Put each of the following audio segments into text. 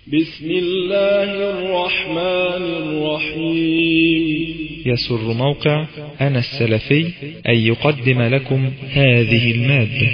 بسم الله الرحمن الرحيم. يسر موقع أنا السلفي أن يقدم لكم هذه المادة.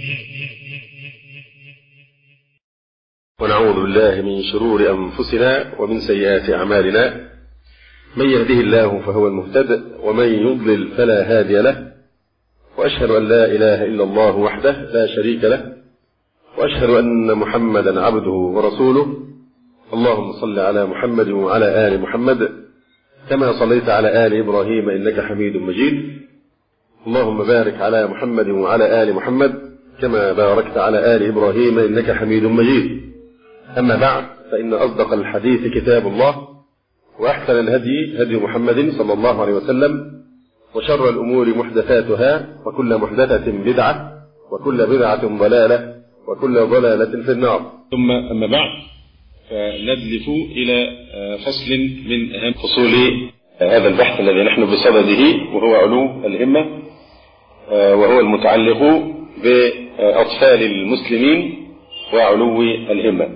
ونعوذ بالله من شرور أنفسنا ومن سيئات أعمالنا، من يهده الله فهو المهتد ومن يضلل فلا هادي له، وأشهد أن لا إله إلا الله وحده لا شريك له، وأشهد أن محمدا عبده ورسوله. اللهم صل على محمد وعلى آل محمد كما صليت على آل إبراهيم إنك حميد مجيد. اللهم بارك على محمد وعلى آل محمد كما باركت على آل إبراهيم إنك حميد مجيد. أما بعد، فإن أصدق الحديث كتاب الله، وأحسن الهدي هدي محمد صلى الله عليه وسلم، وشر الأمور محدثاتها، وكل محدثة بدعة، وكل بدعة ضلالة، وكل ضلالة في النار. ثم أما بعد، فندلف إلى فصل من أهم فصول هذا البحث الذي نحن بصدده، وهو علو الهمة، وهو المتعلق بأطفال المسلمين وعلو الهمة.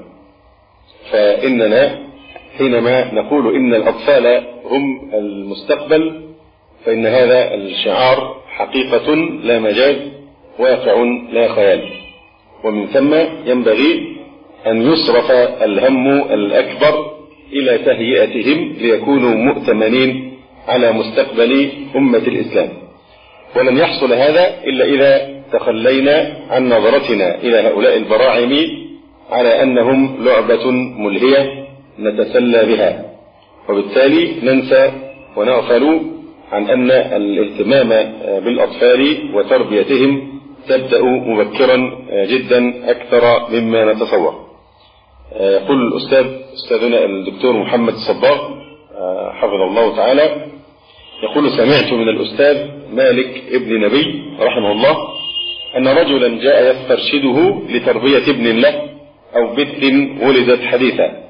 فإننا حينما نقول إن الأطفال هم المستقبل، فإن هذا الشعار حقيقة لا مجاز، واقع لا خيال، ومن ثم ينبغي أن يصرف الهم الأكبر إلى تهيئتهم ليكونوا مؤتمنين على مستقبل أمة الإسلام. ولن يحصل هذا إلا إذا تخلينا عن نظرتنا إلى هؤلاء البراعم على أنهم لعبة ملهية نتسلى بها، وبالتالي ننسى ونغفل عن أن الاهتمام بالأطفال وتربيتهم تبدأ مبكرا جدا أكثر مما نتصور. يقول أستاذنا الدكتور محمد الصباغ حفظه الله تعالى، يقول: سمعت من الأستاذ مالك ابن نبي رحمه الله أن رجلا جاء يسترشده لتربية ابن له أو بنت ولدت حديثا،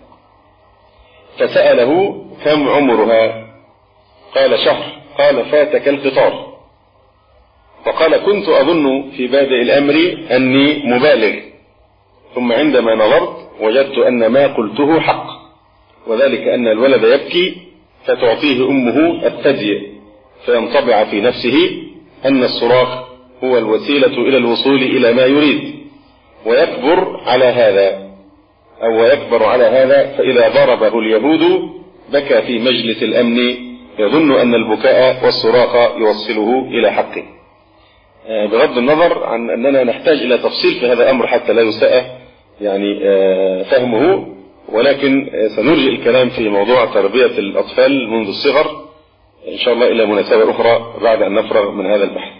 فسأله: كم عمرها؟ قال: شهر. قال: فاتك القطار. فقال: كنت أظن في بادئ الأمر أني مبالغ، ثم عندما نظرت وجدت أن ما قلته حق، وذلك أن الولد يبكي فتعطيه أمه الثدي، فينطبع في نفسه أن الصراخ هو الوسيلة إلى الوصول إلى ما يريد، ويكبر على هذا، فإذا ضربه اليهود بكى في مجلس الأمن يظن أن البكاء والصراخ يوصله إلى حقه. بغض النظر عن أننا نحتاج إلى تفصيل في هذا الأمر حتى لا يساء فهمه، ولكن سنرجع الكلام في موضوع تربية الأطفال منذ الصغر إن شاء الله إلى مناسبة أخرى بعد أن نفرغ من هذا البحث.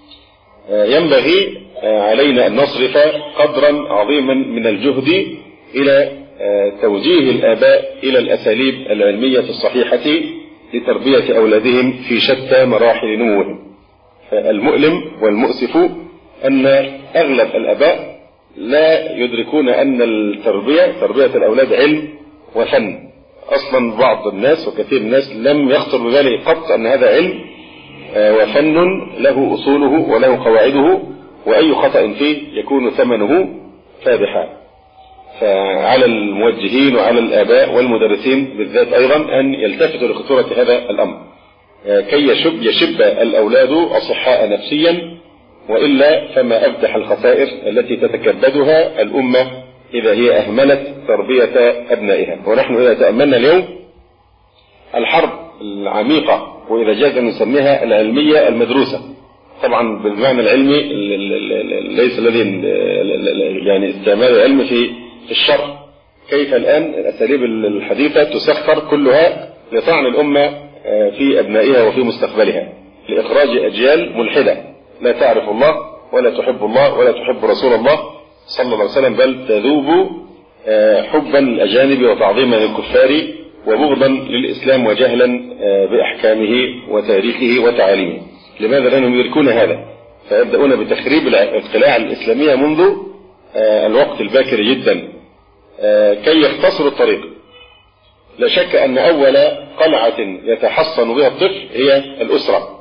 ينبغي علينا أن نصرف قدرا عظيما من الجهد إلى توجيه الآباء إلى الأساليب العلمية الصحيحة لتربية أولادهم في شتى مراحل نموهم. فالمؤلم والمؤسف أن أغلب الآباء لا يدركون أن تربية الأولاد علم وفن. أصلا بعض الناس وكثير من الناس لم يخطر بباله قط أن هذا علم وفن له أصوله وله قواعده، وأي خطأ فيه يكون ثمنه فادحا. فعلى الموجهين وعلى الآباء والمدرسين بالذات أيضا أن يلتفتوا لخطورة هذا الأمر كي يشب الأولاد أصحاء نفسيا، وإلا فما أبدح الخسائر التي تتكبدها الأمة إذا هي أهملت تربية أبنائها. ونحن إذا تأملنا اليوم الحرب العميقة، وإذا جاز أن نسميها العلمية المدروسة، طبعا بالمعنى العلمي ليس الذي يعني استعمال العلم في الشر، كيف الآن الأساليب الحديثة تسخر كلها لطعن الأمة في أبنائها وفي مستقبلها، لإخراج أجيال ملحدة لا تعرف الله ولا تحب الله ولا تحب رسول الله صلى الله عليه وسلم، بل تذوب حبا للأجانب وتعظيما للكفار وبغضا للإسلام وجهلا بأحكامه وتاريخه وتعاليمه. لماذا لأنهم يدركون هذا؟ فيبدأون بتخريب القلاع الإسلامية منذ الوقت الباكر جدا كي يختصروا الطريق. لا شك أن أول قلعة يتحصن بها الطفل هي الأسرة،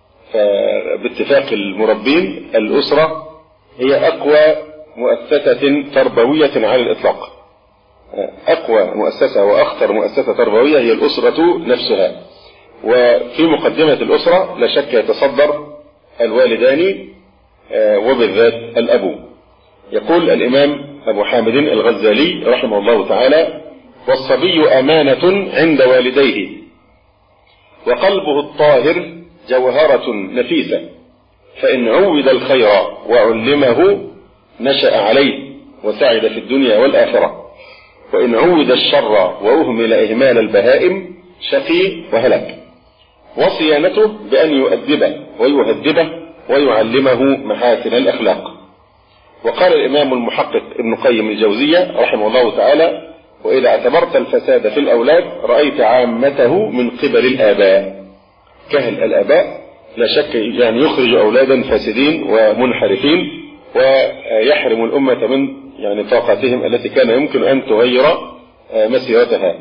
فباتفاق المربين الأسرة هي أقوى مؤسسة تربوية على الإطلاق، أقوى مؤسسة وأخطر مؤسسة تربوية هي الأسرة نفسها. وفي مقدمة الأسرة لا شك يتصدر الوالدان وبالذات الأب. يقول الإمام أبو حامد الغزالي رحمه الله تعالى: والصبي أمانة عند والديه، وقلبه الطاهر جوهرة نفيسة، فإن عود الخير وعلمه نشأ عليه وسعد في الدنيا والآخرة، وإن عود الشر وأهمل إهمال البهائم شقي وهلك. وصيانته بأن يؤدبه ويهذبه ويعلمه محاسن الأخلاق. وقال الإمام المحقق ابن قيم الجوزية رحمه الله تعالى: وإذا اعتبرت الفساد في الأولاد رأيت عامته من قبل الآباء. كهل الآباء لا شك يعني يخرج أولادا فاسدين ومنحرفين، ويحرم الأمة من يعني طاقتهم التي كان يمكن أن تغير مسيرتها.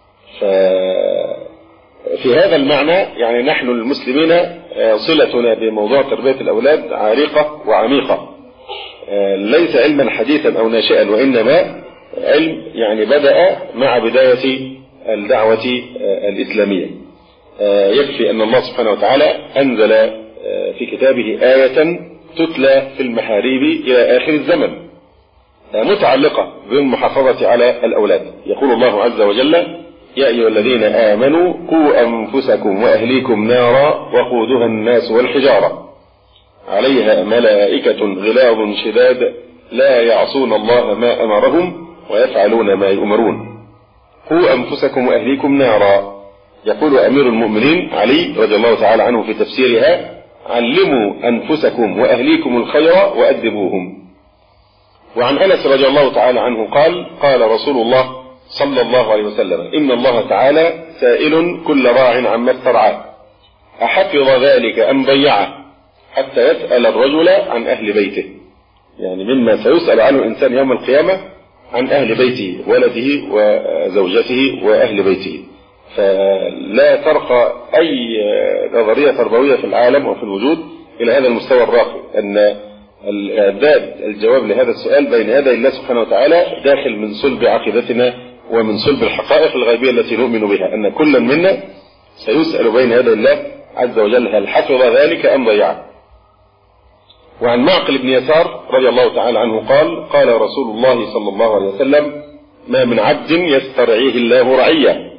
في هذا المعنى يعني نحن المسلمين صلتنا بموضوع تربية الأولاد عريقة وعميقة، ليس علما حديثا أو ناشئا، وإنما علم يعني بدأ مع بداية الدعوة الإسلامية. يكفي أن الله سبحانه وتعالى أنزل في كتابه آية تتلى في المحاريب إلى آخر الزمن متعلقة بالمحافظة على الأولاد. يقول الله عز وجل: يا أيها الذين آمنوا قوا أنفسكم وأهليكم نارا وقودها الناس والحجارة عليها ملائكة غلاظ شداد لا يعصون الله ما أمرهم ويفعلون ما يؤمرون. قوا أنفسكم وأهليكم نارا. يقول أمير المؤمنين علي رضي الله تعالى عنه في تفسيرها: علموا أنفسكم وأهليكم الخير وأدبوهم. وعن أنس رضي الله تعالى عنه قال: قال رسول الله صلى الله عليه وسلم: إن الله تعالى سائل كل راع عما استرعاه أحفظ ذلك أم ضيعه، حتى يسأل الرجل عن أهل بيته. يعني مما سيسأل عنه الإنسان يوم القيامة عن أهل بيته، ولده وزوجته وأهل بيته. فلا ترقى أي نظرية تربوية في العالم وفي الوجود إلى هذا المستوى الراقي، أن الإعداد الجواب لهذا السؤال بين يدي الله سبحانه وتعالى داخل من صلب عقيدتنا ومن صلب الحقائق الغيبية التي نؤمن بها، أن كل منا سيسأل بين يدي الله عز وجل هل حفظ ذلك أم ضيعه. وعن معقل بن يسار رضي الله تعالى عنه قال: قال رسول الله صلى الله عليه وسلم: ما من عبد يسترعيه الله رعية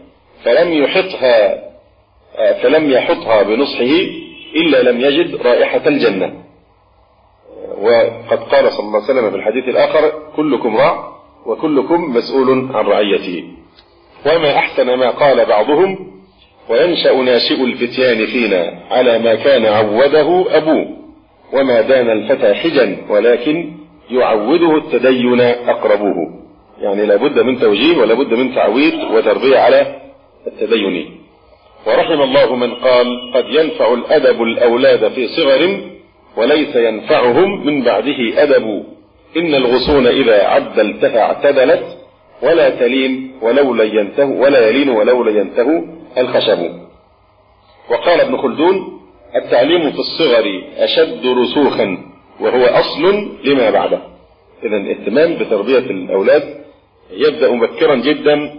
فلم يحطها بنصحه إلا لم يجد رائحة الجنة. وقد قال صلى الله عليه وسلم في الحديث الآخر: كلكم راع وكلكم مسؤول عن رعيته. وما أحسن ما قال بعضهم: وينشأ ناشئ الفتيان فينا على ما كان عوده أبوه، وما دان الفتى حجا ولكن يعوده التدين أقربوه. يعني لابد من توجيه ولابد من تعويد وتربية على التدين. ورحم الله من قال: قد ينفع الأدب الأولاد في صغر وليس ينفعهم من بعده أدب، إن الغصون إذا عدلتها اعتدلت ولا تلين ولولا ينتهوا الخشب. وقال ابن خلدون: التعليم في الصغر أشد رسوخا وهو أصل لما بعده. إذن الاهتمام بتربية الأولاد يبدأ مبكرا جدا،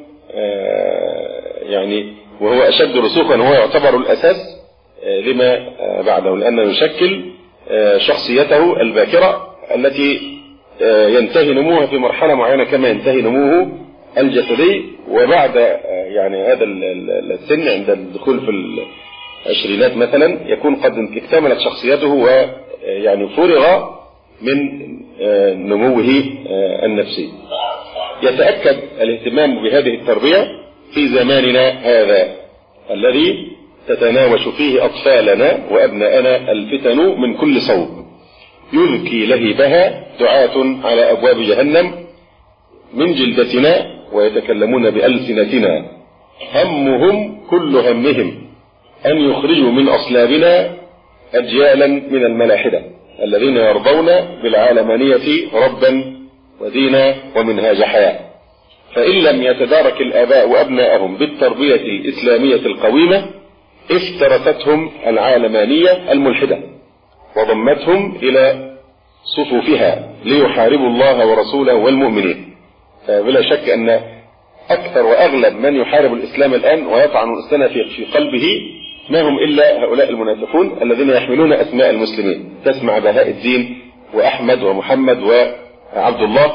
يعني وهو أشد رسوخا، وهو يعتبر الأساس لما بعده، لأنه يشكل شخصيته الباكرة التي ينتهي نموها في مرحلة معينة كما ينتهي نموه الجسدي. وبعد يعني هذا السن عند الدخول في العشرينات مثلا يكون قد اكتملت شخصيته ويعني فرغ من نموه النفسي. يتأكد الاهتمام بهذه التربية في زماننا هذا الذي تتناوش فيه أطفالنا وأبناءنا الفتن من كل صوب، يلقي لهبها دعاة على أبواب جهنم من جلدتنا ويتكلمون بألسنتنا، همهم كل همهم أن يخرجوا من أصلابنا أجيالا من الملاحدة الذين يرضون بالعالمانية ربا ودينا ومنهاج حياة. فإن لم يتدارك الآباء وأبنائهم بالتربية الإسلامية القويمة افترستهم العالمانية الملحدة وضمتهم إلى صفوفها ليحاربوا الله ورسوله والمؤمنين. فبلا شك أن أكثر وأغلب من يحارب الإسلام الآن ويطعن الإسلام في قلبه ما هم إلا هؤلاء المنافقون الذين يحملون أسماء المسلمين، تسمع بهاء الدين وأحمد ومحمد وعبد الله،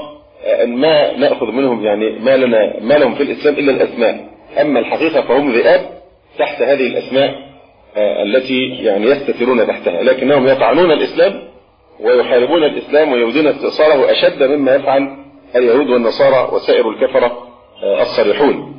ما نأخذ منهم يعني ما لهم في الإسلام إلا الأسماء، أما الحقيقة فهم ذئاب تحت هذه الأسماء التي يعني يستترون تحتها، لكنهم يطعنون الإسلام ويحاربون الإسلام ويريدون استئصاله أشد مما يفعل اليهود والنصارى وسائر الكفرة الصريحون.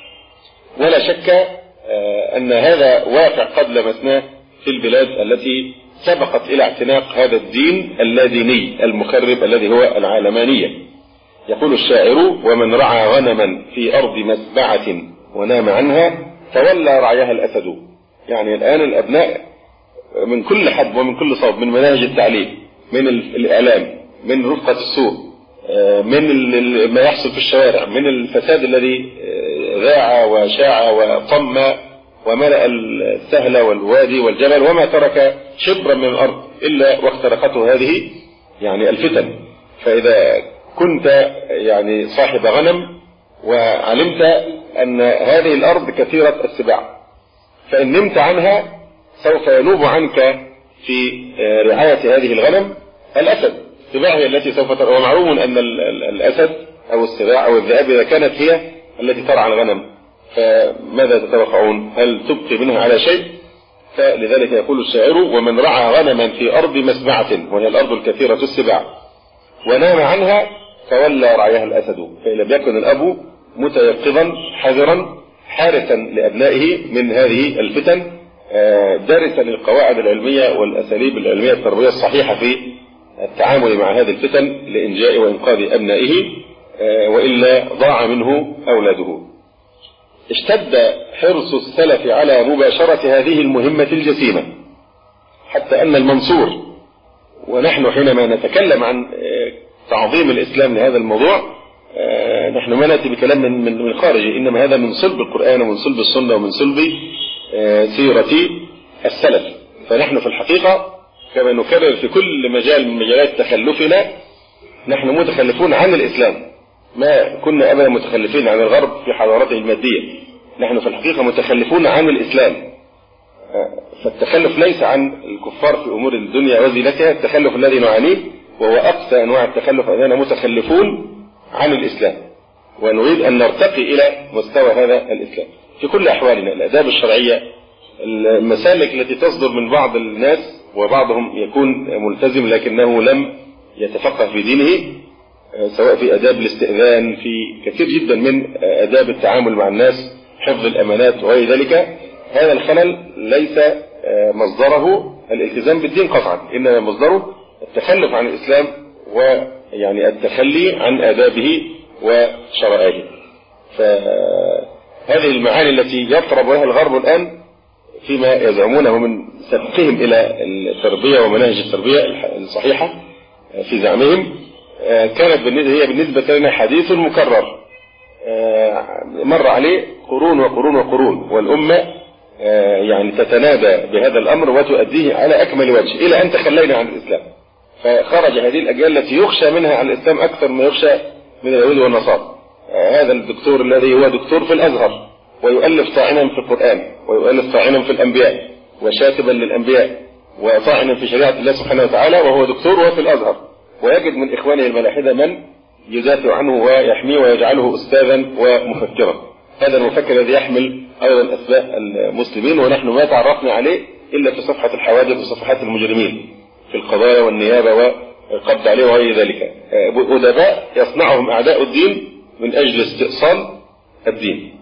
ولا شك أن هذا واقع قد لمسناه في البلاد التي سبقت إلى اعتناق هذا الدين اللاديني المخرب الذي هو العالمانية. يقول الشاعر: ومن رعى غنما في أرض مسبعة ونام عنها تولى رعيها الأسد. يعني الآن الأبناء من كل حد ومن كل صوب، من مناهج التعليم، من الإعلام، من رفقة السوق، من ما يحصل في الشوارع، من الفساد الذي ذاع وشاع وطم وملأ السهل والوادي والجبل، وما ترك شبرا من الأرض إلا واخترقته هذه يعني الفتن. فإذا كنت يعني صاحب غنم وعلمت أن هذه الأرض كثيرة السباع، فإن نمت عنها سوف ينوب عنك في رعاية هذه الغنم الأسد. السباع هي التي سوف ترعى، ومعلوم أن الأسد أو السباع أو الذئاب إذا كانت هي التي ترعى الغنم فماذا تتوقعون؟ هل تبقي منها على شيء؟ فلذلك يقول الشاعر: ومن رعى غنما في أرض مسبعة، وهي الأرض الكثيرة السباع، ونام عنها تولى رعيها الأسد. فإن لم يكن الأب متيقظا حذرا حارسا لأبنائه من هذه الفتن، دارسا للقواعد العلمية والأساليب العلمية التربوية الصحيحة في التعامل مع هذه الفتن لإنجاء وإنقاذ أبنائه، وإلا ضاع منه أولاده. اشتد حرص السلف على مباشرة هذه المهمة الجسيمة، حتى أن المنصور، ونحن حينما نتكلم عن تعظيم الإسلام لهذا الموضوع نحن ما نأتي بكلام من خارجه، إنما هذا من صلب القرآن ومن صلب السنة ومن صلب سيرة السلف. فنحن في الحقيقة كما نكرر في كل مجال من مجالات تخلفنا، نحن متخلفون عن الإسلام، ما كنا أبدا متخلفين عن الغرب في حضارته المادية، نحن في الحقيقة متخلفون عن الإسلام. فالتخلف ليس عن الكفار في أمور الدنيا وزينتها، التخلف الذي نعانيه وهو أقصى أنواع التخلف أننا متخلفون عن الإسلام، ونريد أن نرتقي إلى مستوى هذا الإسلام في كل أحوالنا. الآداب الشرعية، المسالك التي تصدر من بعض الناس، وبعضهم يكون ملتزم لكنه لم يتفقه في دينه، سواء في آداب الاستئذان، في كثير جدا من آداب التعامل مع الناس، حفظ الأمانات وغير ذلك، هذا الخلل ليس مصدره الالتزام بالدين قطعا، إنما مصدره التخلف عن الإسلام ويعني التخلي عن آدابه وشرائعه. فهذه المعاني التي يطرب بها الغرب الآن فيما يزعمونه من سبقهم إلى التربية ومناهج التربية الصحيحة في زعمهم، كانت هي بالنسبة لنا حديث مكرر مر عليه قرون وقرون وقرون، والأمة يعني تتنادى بهذا الأمر وتؤديه على أكمل وجه إلى أن تخلينا عن الإسلام. فخرج هذه الأجيال التي يخشى منها عن الإسلام أكثر ما يخشى من اليهود والنصارى. هذا الدكتور الذي هو دكتور في الأزهر ويؤلف طاعنا في القرآن ويؤلف طاعنا في الأنبياء وشاتبا للأنبياء وطاعنا في شريعة الله سبحانه وتعالى، وهو دكتور وفي الأزهر، ويجد من إخوانه الملاحدة من يدافع عنه ويحميه ويجعله أستاذا ومفكرا. هذا المفكر الذي يحمل أيضا أسماء المسلمين، ونحن ما تعرفنا عليه إلا في صفحة الحوادث وصفحات المجرمين في القضايا والنيابة والقبض عليه وغير ذلك. أدباء يصنعهم أعداء الدين من أجل استئصال الدين.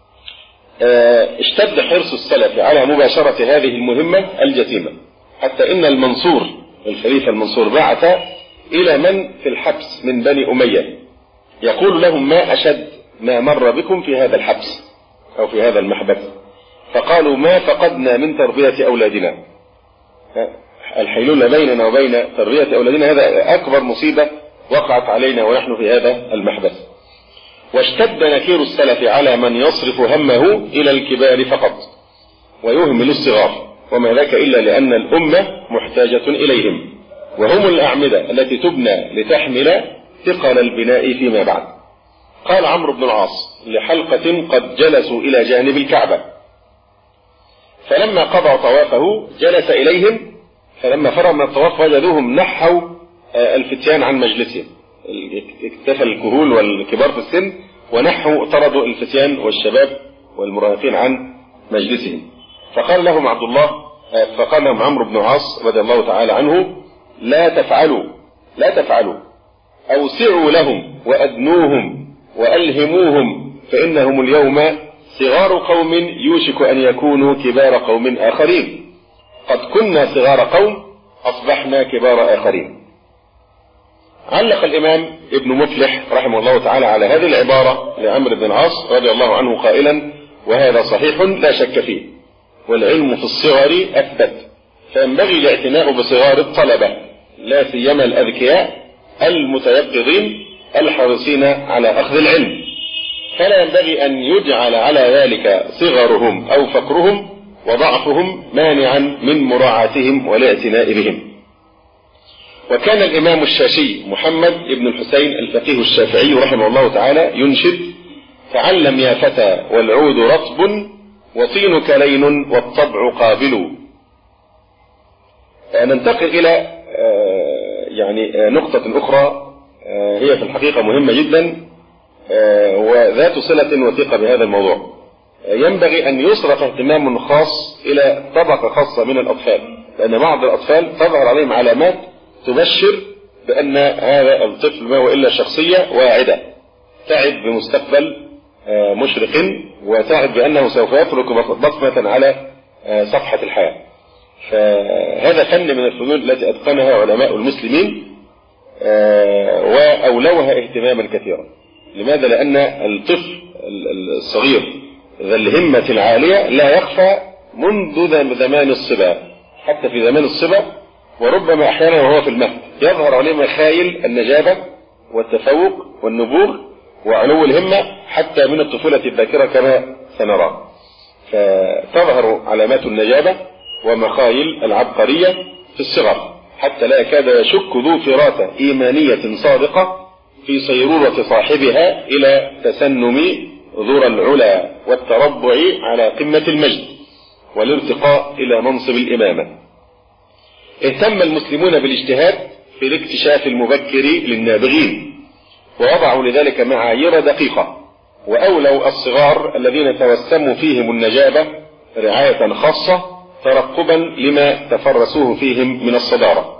اشتد حرص السلف على مباشرة هذه المهمة الجسيمة، حتى إن المنصور الخليفة المنصور بعث إلى من في الحبس من بني أمية يقول لهم: ما أشد ما مر بكم في هذا الحبس أو في هذا المحبس؟ فقالوا: ما فقدنا من تربية أولادنا. الحيلولة بيننا وبين تربية أولادنا، هذا أكبر مصيبة وقعت علينا ونحن في هذا المحبس. واشتد نكير السلف على من يصرف همه إلى الكبار فقط ويهمل الصغار، وما ذاك إلا لأن الأمة محتاجة إليهم، وهم الأعمدة التي تبنى لتحمل ثقل البناء فيما بعد. قال عمرو بن العاص لحلقة قد جلسوا إلى جانب الكعبة، فلما قضى طوافه جلس إليهم، فلما فرغ من الطواف وجدوهم نحوا الفتيان عن مجلسهم، اكتفى الكهول والكبار في السن ونحوا طردوا الفتيان والشباب والمراهقين عن مجلسهم. فقال لهم عمرو بن العاص رضي الله تعالى عنه: لا تفعلوا، أوسعوا لهم وأدنوهم وألهموهم، فإنهم اليوم صغار قوم يوشك أن يكونوا كبار قوم آخرين، قد كنا صغار قوم أصبحنا كبار آخرين. علق الإمام ابن مفلح رحمه الله تعالى على هذه العبارة لعمرو بن العاص رضي الله عنه قائلا: وهذا صحيح لا شك فيه، والعلم في الصغر أثبت، فينبغي الاعتناء بصغار الطلبة لا سيما الأذكياء المتيقظين الحريصين على أخذ العلم، فلا ينبغي أن يجعل على ذلك صغرهم أو فقرهم وضعفهم مانعا من مراعاتهم والاعتناء بهم. وكان الإمام الشاشي محمد بن الحسين الفقيه الشافعي رحمه الله تعالى ينشد: تعلم يا فتى والعود رطب وطينك لين والطبع قابل. ننتقل إلى نقطة أخرى هي في الحقيقة مهمة جدا وذات صلة وثيقة بهذا الموضوع. ينبغي أن يصرف اهتمام خاص إلى طبقة خاصة من الأطفال، لأن بعض الأطفال تظهر عليهم علامات تبشر بأن هذا الطفل ما هو إلا شخصية واعدة، تعب بمستقبل مشرق، وتعب بأنه سوف يترك بصمة على صفحة الحياة. فهذا فن من الفنون التي أتقنها علماء المسلمين وأولوها اهتماما كثيرا. لماذا؟ لأن الطفل الصغير ذا الهمة العالية لا يخفى منذ زمان الصبا، حتى في زمان الصبا، وربما أحيانا وهو في المهد يظهر عليه مخايل النجابة والتفوق والنبوغ وعلو الهمة حتى من الطفولة الذاكرة كما سنرى. فتظهر علامات النجابة ومخايل العبقرية في الصغر، حتى لا يكاد يشك ذو فراسة إيمانية صادقة في صيرورة صاحبها إلى تسنم ذرى العلا والتربع على قمة المجد والارتقاء إلى منصب الإمامة. اهتم المسلمون بالاجتهاد في الاكتشاف المبكر للنابغين، ووضعوا لذلك معايير دقيقة، وأولوا الصغار الذين توسموا فيهم النجابة رعاية خاصة ترقبا لما تفرسوه فيهم من الصدارة.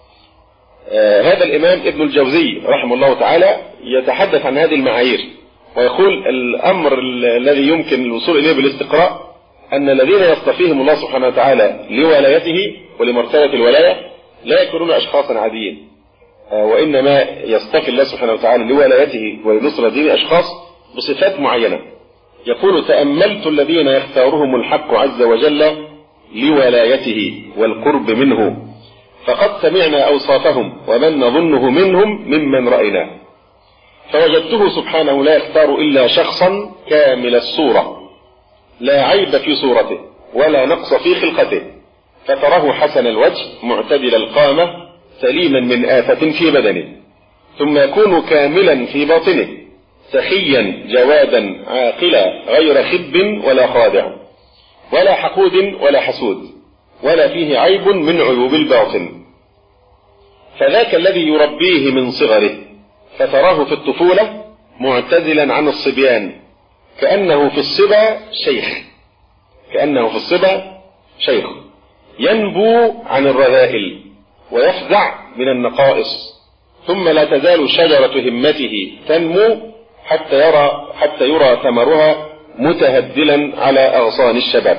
هذا الإمام ابن الجوزي رحمه الله تعالى يتحدث عن هذه المعايير ويقول: الأمر الذي يمكن الوصول إليه بالاستقراء أن الذين يصطفيهم الله سبحانه وتعالى لولايته ولمرتبة الولاية لا يكونون أشخاصا عاديين، وإنما يصطفي الله سبحانه وتعالى لولايته ولنصر دين أشخاص بصفات معينة. يقول: تأملت الذين يختارهم الحق عز وجل لولايته والقرب منه، فقد سمعنا أوصافهم ومن نظنه منهم ممن رأيناه، فوجدته سبحانه لا يختار إلا شخصا كامل الصورة لا عيب في صورته ولا نقص في خلقته، فتراه حسن الوجه معتدل القامة سليما من آفة في بدنه، ثم يكون كاملا في باطنه سخيا جوادا عاقلا غير خب ولا خادع ولا حقود ولا حسود ولا فيه عيب من عيوب الباطن، فذاك الذي يربيه من صغره، فتراه في الطفولة معتزلا عن الصبيان كأنه في الصبا شيخ ينبو عن الرذائل ويفزع من النقائص، ثم لا تزال شجرة همته تنمو حتى يرى ثمرها متهدلا على أغصان الشباب.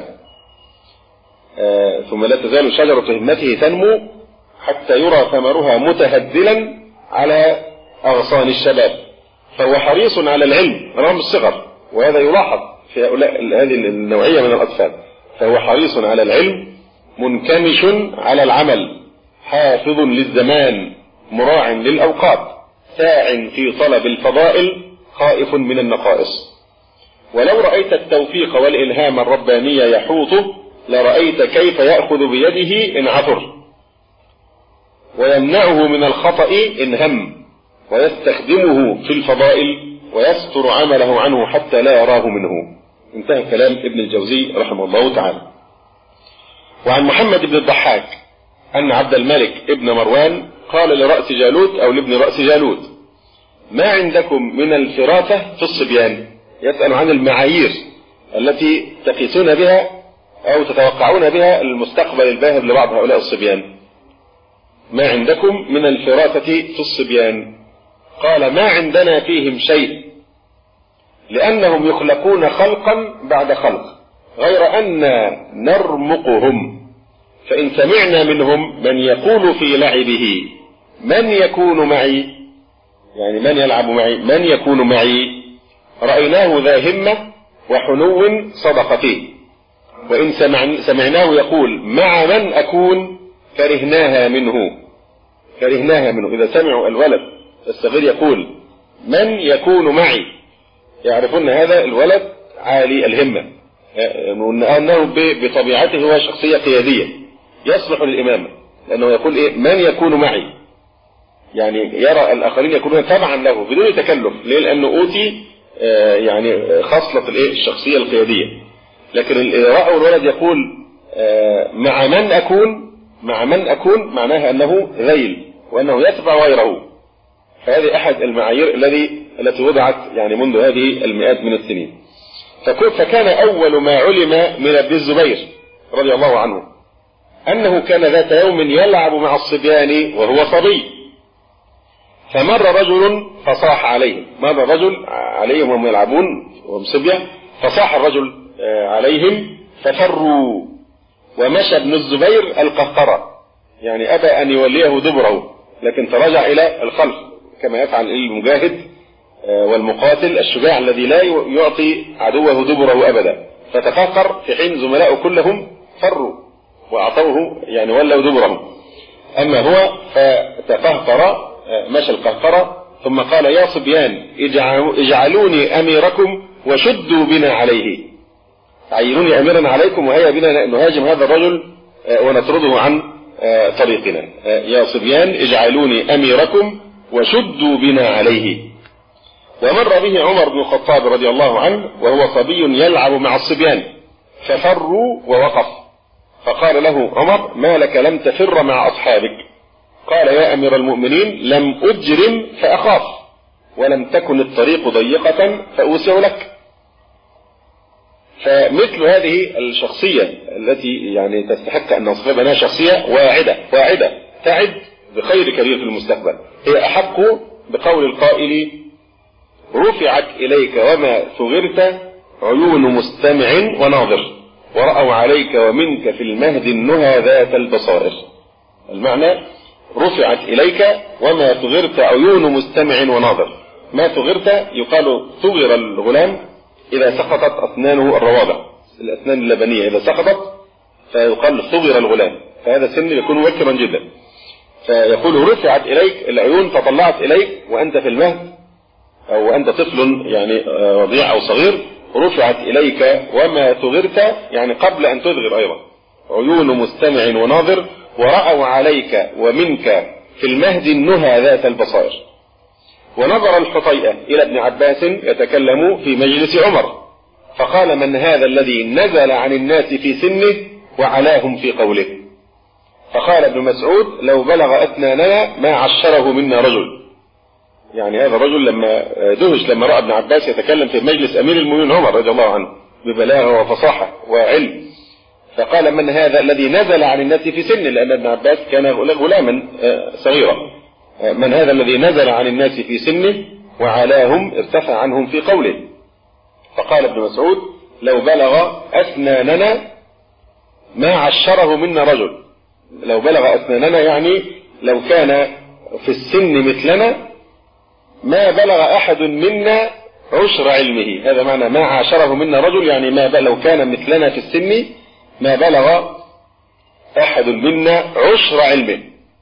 ثم لا تزال شجرة همته تنمو حتى يرى ثمرها متهدلا على أغصان الشباب، فهو حريص على العلم رغم الصغر، وهذا يلاحظ في هذه النوعية من الأطفال. فهو حريص على العلم منكمش على العمل حافظ للزمان مراع للأوقات ساع في طلب الفضائل خائف من النقائص. ولو رأيت التوفيق والإلهام الرباني يحوطه لرأيت كيف يأخذ بيده إن عثر ويمنعه من الخطأ إن هم، ويستخدمه في الفضائل ويستر عمله عنه حتى لا يراه منه. انتهى كلام ابن الجوزي رحمه الله تعالى. وعن محمد بن الضحاك أن عبد الملك ابن مروان قال لرأس جالوت أو لابن رأس جالوت: ما عندكم من الفراسة في الصبيان؟ يسأل عن المعايير التي تقيسون بها أو تتوقعون بها المستقبل الباهر لبعض هؤلاء الصبيان. ما عندكم من الفراسة في الصبيان؟ قال: ما عندنا فيهم شيء، لأنهم يخلقون خلقا بعد خلق، غير أن نرمقهم، فإن سمعنا منهم من يقول في لعبه: من يكون معي، يعني من يلعب معي، من يكون معي، رأيناه ذا همة وحنو صدق فيه، وإن سمعناه يقول: مع من أكون، كرهناها منه. إذا سمعوا الولد الصغير يقول: من يكون معي، يعرفون هذا الولد عالي الهمة، أنه بطبيعته هو شخصية قيادية يصلح للإمامة، لأنه يقول إيه؟ من يكون معي، يعني يرى الآخرين يكونون تبعا له بدون تكلف. ليه؟ لأنه أوتي يعني خصلة الشخصية القيادية. لكن إذا رأوا الولد يقول مع من أكون معناها أنه ذيل وأنه يتبع غيره. فهذه أحد المعايير التي وضعت يعني منذ هذه المئات من السنين. فكان أول ما علم من ابن الزبير رضي الله عنه أنه كان ذات يوم يلعب مع الصبيان وهو صبي، فمر رجل فصاح عليهم. مر رجل عليهم وهم يلعبون وهم صبية، فصاح الرجل عليهم ففروا، ومشى ابن الزبير القهقرة، يعني أبى أن يوليه دبره، لكن تراجع إلى الخلف كما يفعل المجاهد والمقاتل الشجاع الذي لا يعطي عدوه دبره أبدا، فتقهقر في حين زملائه كلهم فروا وأعطوه يعني ولوا دبره. أما هو فتقهقر، مشى القهقرة، ثم قال: يا صبيان اجعلوني أميركم وشدوا بنا عليه، عينوني أميرا عليكم وهيا بنا نهاجم هذا الرجل ونطرده عن طريقنا. يا صبيان اجعلوني أميركم وشدوا بنا عليه. ومر به عمر بن الخطاب رضي الله عنه وهو صبي يلعب مع الصبيان، ففروا ووقف، فقال له عمر: ما لك لم تفر مع أصحابك؟ قال: يا أمير المؤمنين، لم أجرم فأخاف، ولم تكن الطريق ضيقة فأوسع لك. فمثل هذه الشخصية التي يعني تستحق أن نصف بها شخصية واعدة تعد بخير كبير في المستقبل، هي أحق بقول القائل: رفعت إليك وما ثغرت عيون مستمع وناظر، ورأوا عليك ومنك في المهد النهى ذات البصائر. المعنى: رفعت إليك وما ثغرت عيون مستمع وناظر. ما ثغرت يقال ثغر الغلام إذا سقطت أسنانه الروابع، الأسنان اللبنية إذا سقطت فيقال ثغر الغلام، فهذا سن يكون مبكرا جدا. فيقول: رفعت إليك، العيون تطلعت إليك وأنت في المهد أو أنت طفل يعني رضيع أو صغير، رفعت إليك وما ثغرت يعني قبل أن تثغر أيضا، عيون مستمع وناظر، ورأوا عليك ومنك في المهد النهى ذات البصائر. ونظر الحطيئة إلى ابن عباس يتكلم في مجلس عمر، فقال: من هذا الذي نزل عن الناس في سنه وعلاهم في قوله؟ فقال ابن مسعود: لو بلغ أسناننا ما عشره منا رجل. يعني هذا الرجل لما دهش لما رأى ابن عباس يتكلم في مجلس أمير المؤمنين عمر رضي الله عنه ببلاغة وفصاحة وعلم، فقال: من هذا الذي نزل عن الناس في سنه، لأن ابن عباس كان غلاما صغيرا، من هذا الذي نزل عن الناس في سنه وعلاهم ارتفع عنهم في قوله؟ فقال ابن مسعود: لو بلغ أسناننا ما عشره منا رجل. لو بلغ أسناننا يعني لو كان في السن مثلنا ما بلغ أحد منا عشر علمه. هذا معنى ما عاشره منا رجل، يعني لو كان مثلنا في السن ما بلغ أحد منا عشر علمه.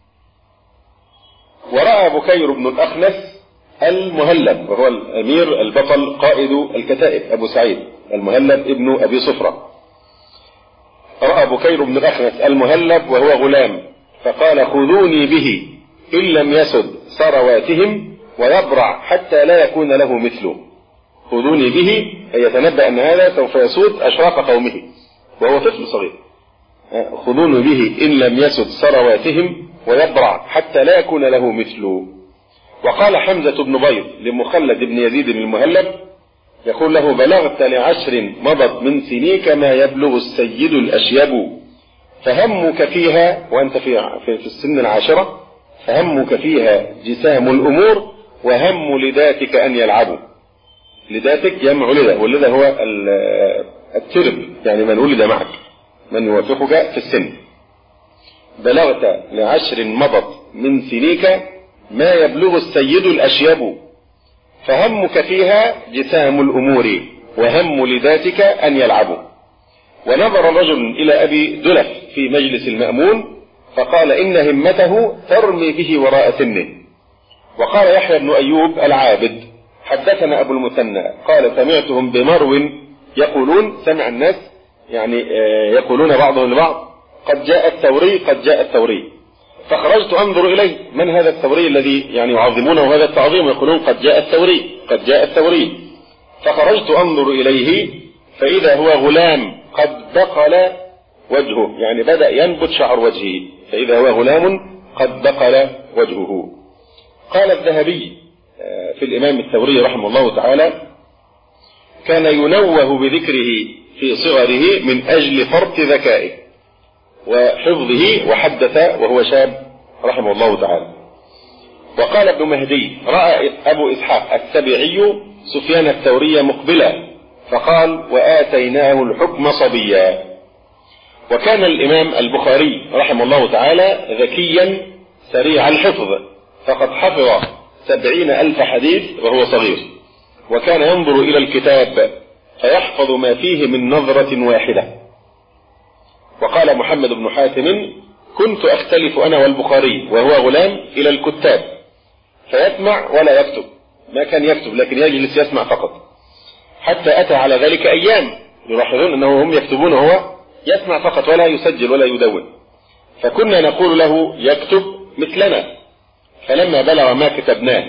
ورأى بكير بن الأخنس المهلب، وهو الأمير البطل قائد الكتائب أبو سعيد المهلب ابن أبي صفرة، رأى بكير بن الأخنس المهلب وهو غلام، فقال: خذوني به إن لم يسد ثرواتهم ويبرع حتى لا يكون له مثله. خذوني به أي يتنبأ أن هذا سوف يسود أشراف قومه وهو طفل صغير. خذوني به إن لم يسد ثرواتهم ويبرع حتى لا يكون له مثله. وقال حمزة بن بيض لمخلد بن يزيد المهلب يقول له: بلغت ل10 مضت من سنيك ما يبلغ السيد الأشيب، فهمك فيها وأنت في السن 10 فهمك فيها جسام الأمور وهم لذاتك أن يلعبوا. لذاتك جمع لذا، واللذا هو الترب، يعني من ولد معك، من يوافقك في السن. بلغت ل10 مضت من سنيك ما يبلغ السيد الأشيب، فهمك فيها جسام الأمور وهم لذاتك أن يلعبوا. ونظر رجل إلى أبي دلف في مجلس المأمون فقال: إن همته ترمي به وراء سنه. وقال يحيى بن أيوب العابد: حدثنا أبو المثنى قال: سمعتهم بمرو يقولون، سمع الناس يعني يقولون بعضهم لبعض: قد جاء الثوري قد جاء الثوري. فخرجت أنظر إليه، من هذا الثوري الذي يعني يعظمونه هذا التعظيم ويقولون قد جاء الثوري قد جاء الثوري؟ فخرجت أنظر إليه فإذا هو غلام قد بقل وجهه، يعني بدأ ينبت شعر وجهه، فإذا هو غلام قد بقل وجهه. قال الذهبي في الإمام الثوري رحمه الله تعالى: كان ينوه بذكره في صغره من أجل فرط ذكائه وحفظه، وحدث وهو شاب رحمه الله تعالى. وقال ابن مهدي: رأى أبو إسحاق السبيعي سفيان الثوري مقبلا فقال: وآتيناه الحكم صبيا. وكان الإمام البخاري رحمه الله تعالى ذكيا سريع الحفظ، فقد حفظ 70,000 حديث وهو صغير، وكان ينظر إلى الكتاب فيحفظ ما فيه من نظرة واحدة. وقال محمد بن حاتم: كنت أختلف أنا والبخاري وهو غلام إلى الكتاب فيسمع ولا يكتب، ما كان يكتب لكن يجلس يسمع فقط، حتى أتى على ذلك أيام يلاحظون أنه هم يكتبون وهو يسمع فقط ولا يسجل ولا يدون، فكنا نقول له يكتب مثلنا. فلما بلغ ما كتبناه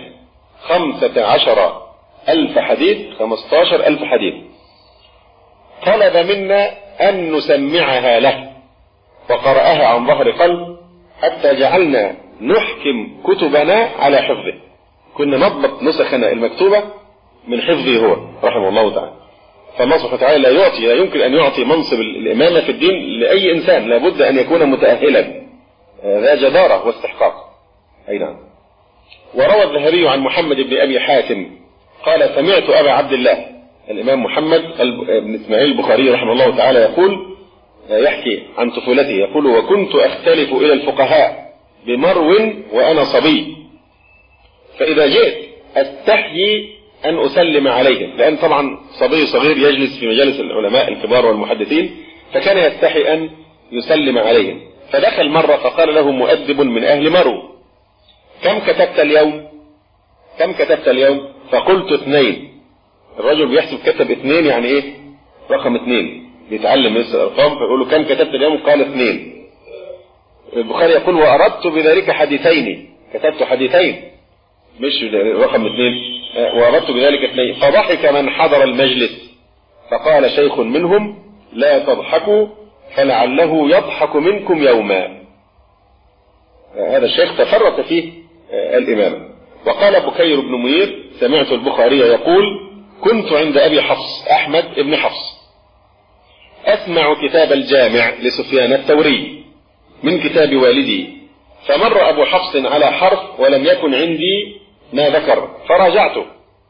15,000 حديث 15,000 حديث طلب منا أن نسمعها له، وقرأها عن ظهر قلب حتى جعلنا نحكم كتبنا على حفظه، كنا نضبط نسخنا المكتوبة من حفظه هو رحمه الله تعالى. فالله سبحانه وتعالى لا يمكن أن يعطي منصب الإمامة في الدين لأي إنسان، لابد أن يكون متأهلا ذا جدارة واستحقاق. أي نعم. وروى الذهبي عن محمد بن أبي حاتم قال: سمعت أبا عبد الله الإمام محمد بن إسماعيل البخاري رحمه الله تعالى يقول، يحكي عن طفولته، يقول: وكنت أختلف إلى الفقهاء بمرو وأنا صبي، فإذا جئت أستحيي أن أسلم عليهم، لأن طبعا صبي صغير يجلس في مجالس العلماء الكبار والمحدثين، فكان يستحي أن يسلم عليهم. فدخل مرة فقال له مؤدب من أهل مرو: كم كتبت اليوم؟ كم كتبت اليوم؟ فقلت 2. الرجل بيحسب كتب 2 يعني إيه؟ رقم 2، بيتعلم يسأل الأرقام، فيقول له كم كتبت اليوم؟ قال 2. البخاري يقول: وأردت بذلك حديثين، كتبت حديثين مش رقم 2، وأردت بذلك 2. فضحك من حضر المجلس فقال شيخ منهم: لا تضحكوا فلعله يضحك منكم يوما. هذا الشيخ تفرط فيه الإمامة. وقال بكير بن منير: سمعت البخاري يقول: كنت عند أبي حفص أحمد بن حفص أسمع كتاب الجامع لسفيان الثوري من كتاب والدي، فمر أبو حفص على حرف ولم يكن عندي ما ذكر فراجعته.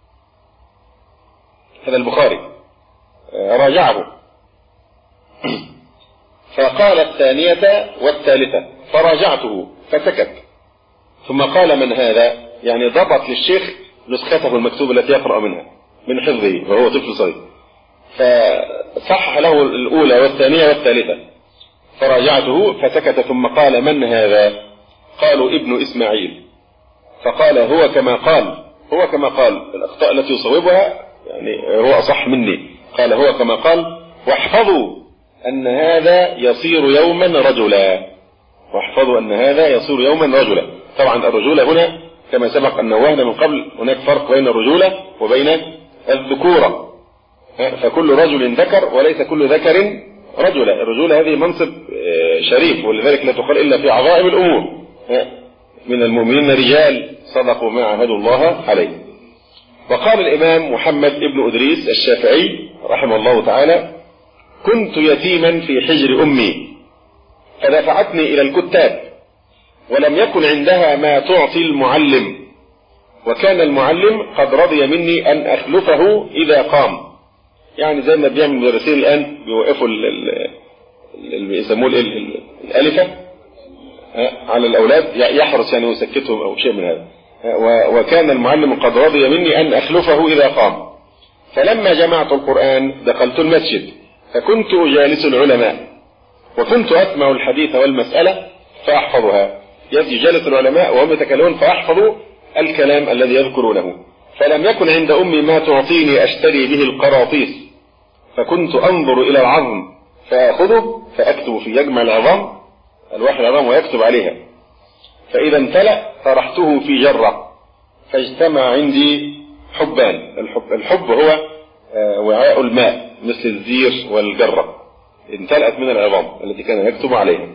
هذا البخاري راجعه، فقال 2 والثالثة فراجعته فسكت، ثم قال: من هذا؟ يعني ضبط للشيخ نسخته المكتوبة التي يقرأ منها من حفظه وهو طفل صغير، فصحح له الأولى والثانية والثالثة، فراجعته فسكت، ثم قال: من هذا؟ قالوا: ابن إسماعيل. فقال: هو كما قال، هو كما قال، الأخطاء التي يصوبها يعني هو أصح مني. قال: هو كما قال، واحفظوا أن هذا يصير يوما رجلا، واحفظوا أن هذا يصير يوما رجلا. طبعا الرجولة هنا كما سبق أن نوهنا من قبل هناك فرق بين الرجولة وبين الذكورة، فكل رجل ذكر وليس كل ذكر رجل. الرجولة هذه منصب شريف، ولذلك لا تقال إلا في عظائم الأمور. من المؤمنين رجال صدقوا ما عاهدوا الله عليه. وقال الإمام محمد ابن أدريس الشافعي رحمه الله تعالى: كنت يتيما في حجر أمي فدفعتني إلى الكتاب، ولم يكن عندها ما تعطي المعلم، وكان المعلم قد رضي مني أن أخلفه إذا قام. يعني زي ما بيعمل المدرسين الآن، بيوقفوا اللي يسموه الألفة على الأولاد، يحرص يعني يسكتهم أو شيء من هذا. وكان المعلم قد رضي مني أن أخلفه إذا قام. فلما جمعت القرآن دخلت المسجد فكنت أجالس العلماء، وكنت أسمع الحديث والمسألة فأحفظها. يجلس العلماء وهم يتكلمون فأحفظوا الكلام الذي يذكرونه. فلم يكن عند أمي ما تعطيني أشتري به القراطيس، فكنت أنظر إلى العظم فأخذه فأكتب فيه. يجمع العظام، الواحد العظام ويكتب عليها، فإذا امتلأ طرحته في جرة فاجتمع عندي حبان. الحب هو وعاء الماء مثل الزير والجرة، امتلأت من العظام التي كان يكتب عليها.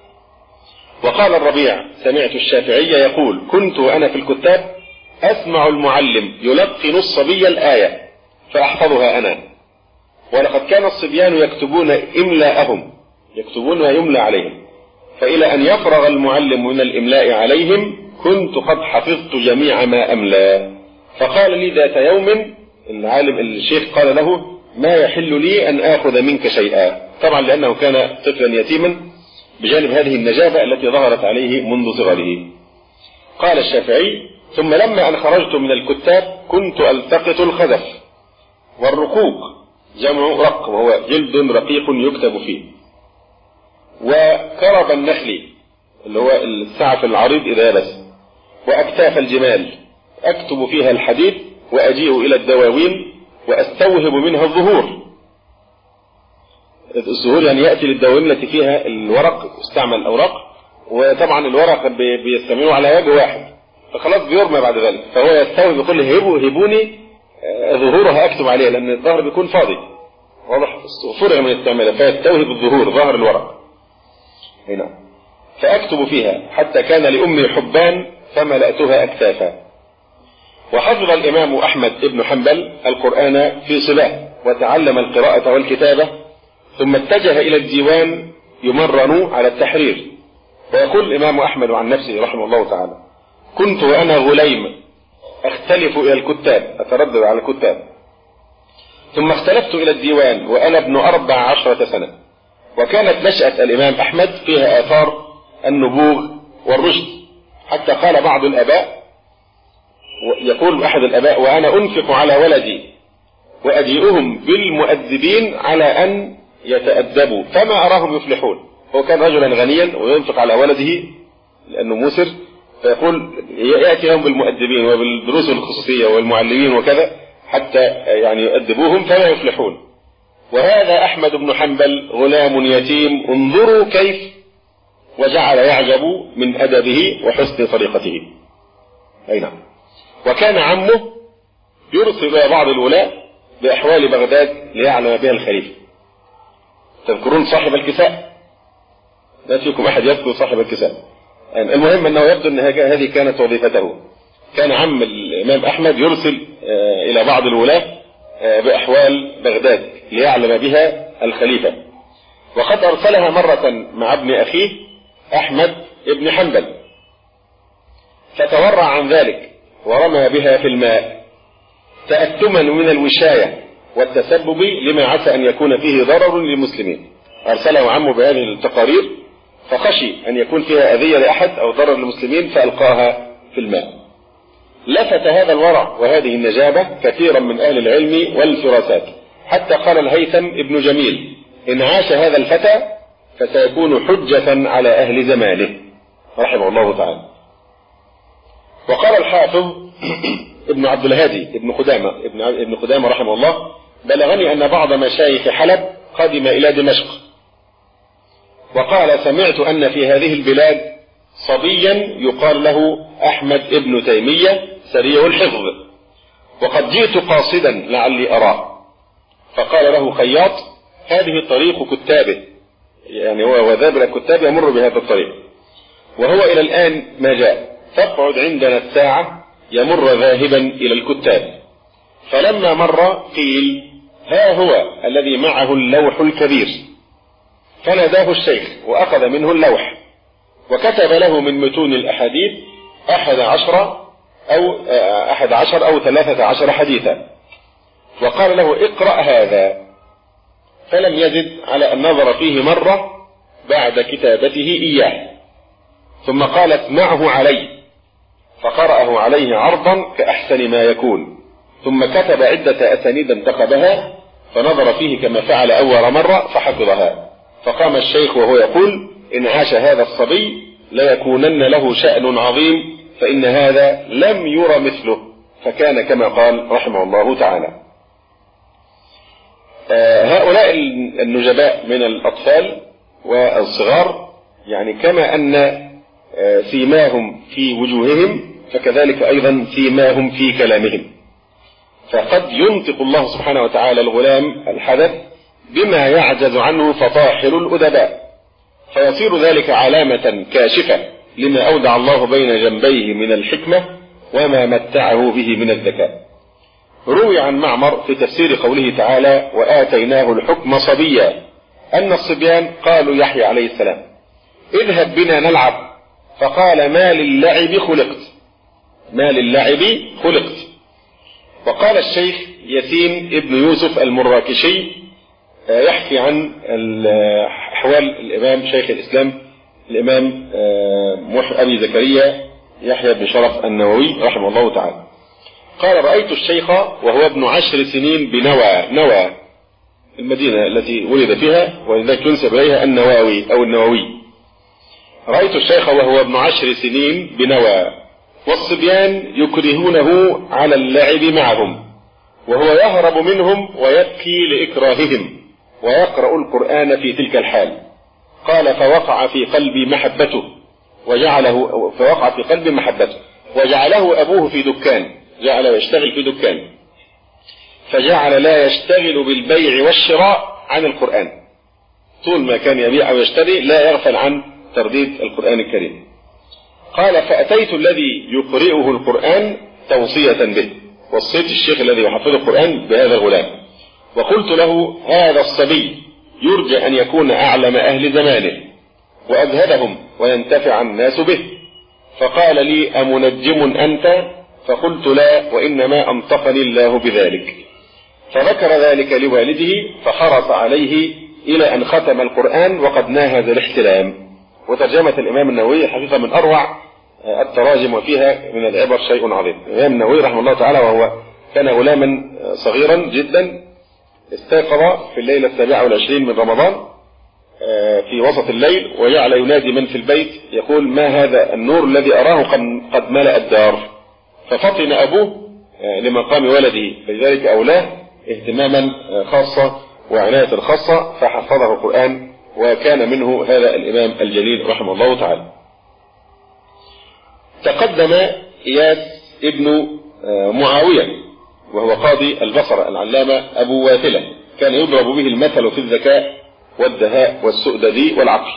وقال الربيع: سمعت الشافعي يقول: كنت وأنا في الكتاب أسمع المعلم يلقن الصبي الآية فأحفظها أنا، ولقد كان الصبيان يكتبون إملاءهم، يكتبون ويملى عليهم، فإلى أن يفرغ المعلم من الإملاء عليهم كنت قد حفظت جميع ما أملى. فقال لي ذات يوم العالم الشيخ قال له: ما يحل لي أن آخذ منك شيئا، طبعا لأنه كان طفلا يتيما بجانب هذه النجابة التي ظهرت عليه منذ صغره. قال الشافعي: ثم لما أن خرجت من الكتاب كنت ألتقط الخزف والرقوق، جمع رق وهو جلد رقيق يكتب فيه، وكرب النخل اللي هو السعف العريض إذا يبس، وأكتاف الجمال أكتب فيها الحديث، وأجيء إلى الدواوين وأستوهب منها الظهور. الظهور يعني يأتي للدواوين التي فيها الورق، يستعمل الأوراق، وطبعا الورق بيستعملوه على وجه واحد فخلاص بيرمى بعد ذلك، فهو يستوهب يقول هبوني ظهورها أكتب عليها، لأن الظهر بيكون فاضي واضح فرغ من استعمالها، فيستوهب الظهور ظهر الورق هنا، فأكتب فيها حتى كان لأمي حبان فملأتها أكتافا. وحفظ الإمام أحمد بن حنبل القرآن في صباه، وتعلم القراءة والكتابة، ثم اتجه إلى الديوان يمرن على التحرير. ويقول الإمام أحمد عن نفسه رحمه الله تعالى: كنت وأنا غليم أختلف إلى الكتاب، أتردد على الكتاب، ثم اختلفت إلى الديوان وأنا ابن 14 سنة. وكانت نشأة الإمام أحمد فيها آثار النبوغ والرشد، حتى قال بعض الآباء، يقول أحد الآباء: وأنا أنفق على ولدي وأجيئهم بالمؤدبين على أن يتأدبوا فما أراهم يفلحون. هو كان رجلا غنيا وينفق على ولده لأنه مسر، فيقول يأتيهم بالمؤدبين وبالدروس الخصوصية والمعلمين وكذا حتى يعني يؤدبوهم فما يفلحون. وهذا أحمد بن حنبل غلام يتيم، انظروا كيف وجعل يعجب من أدبه وحسن طريقته. أي نعم. وكان عمه يرسل إلى بعض الولاة بأحوال بغداد ليعلم بها الخليفة. تذكرون صاحب الكساء؟ لا فيكم أحد يذكر صاحب الكساء. يعني المهم أنه يبدو أن هذه كانت وظيفته. كان عم الإمام أحمد يرسل إلى بعض الولاة بأحوال بغداد ليعلم بها الخليفة، وقد أرسلها مرة مع ابن أخيه أحمد ابن حنبل، فتورع عن ذلك ورمى بها في الماء تأتما من الوشاية والتسبب لما عسى أن يكون فيه ضرر للمسلمين. أرسله عمه بهذه التقارير فخشي أن يكون فيها أذية لأحد أو ضرر للمسلمين فألقاها في الماء. لفت هذا الورع وهذه النجابة كثيرا من أهل العلم والفراسات، حتى قال الهيثم ابن جميل: إن عاش هذا الفتى فسيكون حجة على أهل زمانه رحمه الله تعالى. وقال الحافظ ابن عبد الهادي ابن قدامة رحمه الله: بلغني أن بعض مشايخ حلب قدم إلى دمشق، وقال: سمعت أن في هذه البلاد صبيا يقال له أحمد ابن تيمية سريع الحفظ، وقد جئت قاصدا لعلي أراه. فقال له خياط: هذه طريق كتابه، يعني هو ذهب إلى الكتاب يمر بهذا الطريق، وهو إلى الآن ما جاء، فاقعد عندنا الساعة يمر ذاهبا إلى الكتاب. فلما مر قيل: ها هو الذي معه اللوح الكبير. فناداه الشيخ وأخذ منه اللوح وكتب له من متون الأحاديث 11 أو 13 حديثا، وقال له: اقرأ هذا. فلم يزد على أن نظر فيه مرة بعد كتابته إياه، ثم قال: اسمعه علي. فقرأه عليه عرضا كأحسن ما يكون، ثم كتب عدة أسانيد انتخبها فنظر فيه كما فعل أول مرة فحفظها. فقام الشيخ وهو يقول: إن عاش هذا الصبي ليكونن له شأن عظيم، فإن هذا لم ير مثله. فكان كما قال رحمه الله تعالى. هؤلاء النجباء من الأطفال والصغار، يعني كما أن سيماهم في وجوههم فكذلك أيضا سيماهم في كلامهم. فقد ينطق الله سبحانه وتعالى الغلام الحدث بما يعجز عنه فطاحل الأدباء، فيصير ذلك علامة كاشفة لما أودع الله بين جنبيه من الحكمة وما متعه به من الذكاء. روي عن معمر في تفسير قوله تعالى: وآتيناه الحكم صبيا، أن الصبيان قالوا يحيى عليه السلام: اذهب بنا نلعب، فقال: ما للعب خلقت، ما للعب خلقت. وقال الشيخ ياسين ابن يوسف المراكشي يحكي عن أحوال الإمام شيخ الإسلام الإمام أبي زكريا يحيى بن شرف النووي رحمه الله تعالى، قال: رأيت الشيخ وهو ابن 10 سنين بنوى، المدينة التي ولد فيها ولذلك ينسب إليها النواوي أو النووي. رأيت الشيخ وهو ابن 10 سنين بنوى، والصبيان يكرهونه على اللعب معهم، وهو يهرب منهم ويبكي لإكراههم، ويقرأ القرآن في تلك الحال. قال: فوقع في قلبي محبته وجعله أبوه في دكان، جعل يشتغل في دكان، فجعل لا يشتغل بالبيع والشراء عن القرآن، طول ما كان يبيع أو يشتري لا يغفل عن ترديد القرآن الكريم. قال: فأتيت الذي يقرئه القرآن توصية به، وصيت الشيخ الذي يحفظ القرآن بهذا الغلام، وقلت له: هذا الصبي يرجى أن يكون أعلم أهل زمانه وأزهدهم وينتفع الناس به. فقال لي: أمنجم أنت؟ فقلت: لا، وإنما أنطقني الله بذلك. فذكر ذلك لوالده فحرص عليه إلى أن ختم القرآن وقد ناهز الاحتلام. وترجمة الإمام النووي حقيقة من أروع التراجم، وفيها من العبر شيء عظيم. الإمام النووي رحمه الله تعالى وهو كان غلاما صغيرا جدا استيقظ في الليلة 27 من رمضان في وسط الليل، وجعل ينادي من في البيت يقول: ما هذا النور الذي أراه قد ملأ الدار؟ ففطن أبوه لمقام ولده، فلذلك أولاه اهتماما خاصة وعناية خاصة، فحفظه القرآن، وكان منه هذا الإمام الجليل رحمه الله تعالى. تقدم إياس ابن معاوية وهو قاضي البصرة العلامة أبو واثلة، كان يضرب به المثل في الذكاء والدهاء والسؤدد والعقل.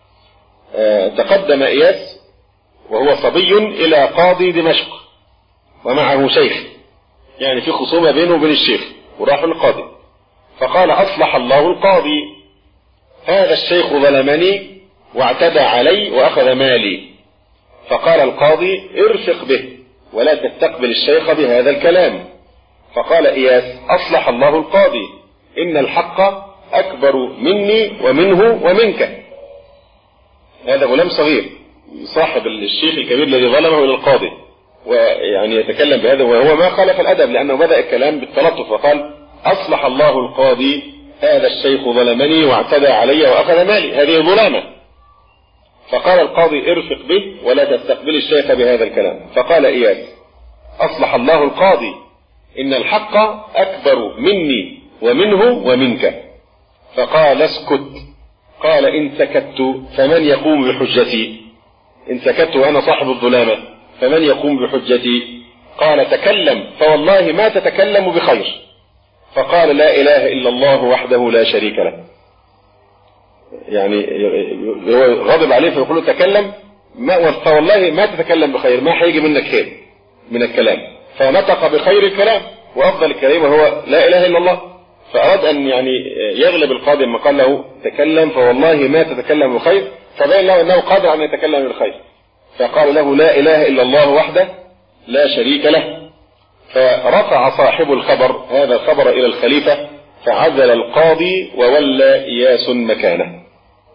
تقدم إياس وهو صبي إلى قاضي دمشق ومعه شيخ، يعني في خصومة بينه وبين الشيخ، وراح القاضي فقال: أصلح الله القاضي، هذا الشيخ ظلمني واعتدى علي وأخذ مالي. فقال القاضي: ارفق به ولا تستقبل الشيخ بهذا الكلام. فقال إياس: أصلح الله القاضي، إن الحق أكبر مني ومنه ومنك. هذا غلام صغير صاحب الشيخ الكبير الذي ظلمه إلى القاضي، ويعني يتكلم بهذا وهو ما خالف الأدب، لأنه بدأ الكلام بالتلطف وقال: أصلح الله القاضي، هذا الشيخ ظلمني واعتدى علي وأخذ مالي، هذه ظلامة. فقال القاضي: ارفق به ولا تستقبل الشيخ بهذا الكلام. فقال إياس: أصلح الله القاضي، إن الحق أكبر مني ومنه ومنك. فقال: اسكت. قال: إن سكت فمن يقوم بحجتي؟ إن سكت وأنا صاحب الظلامة فمن يقوم بحجتي؟ قال تكلم فوالله ما تتكلم بخير. فقال لا إله إلا الله وحده لا شريك له. يعني هو غضب عليه فيقول له تكلم فوالله ما تتكلم بخير، ما هيجي منك خير من الكلام. فنطق بخير الكلام وأفضل الكلام وهو لا إله إلا الله. فأراد أن يعني يغلب القاضي لما قال له تكلم فوالله ما تتكلم بخير، فبين له أنه قادر أن يتكلم بالخير، فقال له لا إله إلا الله وحده لا شريك له. فرفع صاحب الخبر هذا الخبر إلى الخليفة فعزل القاضي وولى إياس مكانه.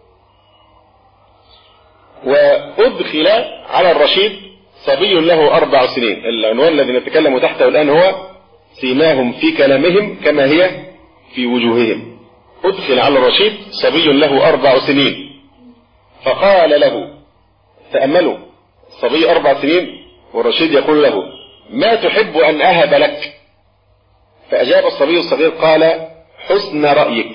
وأدخل على الرشيد صبي له 4 سنين. العنوان الذي نتكلم تحته الآن هو سيماهم في كلامهم كما هي في وجوههم. أدخل على الرشيد صبي له 4 سنين فقال له، تأملوا، الصبي 4 سنين والرشيد يقول له ما تحب أن أهب لك؟ فأجاب الصبي الصغير قال حسن رأيك.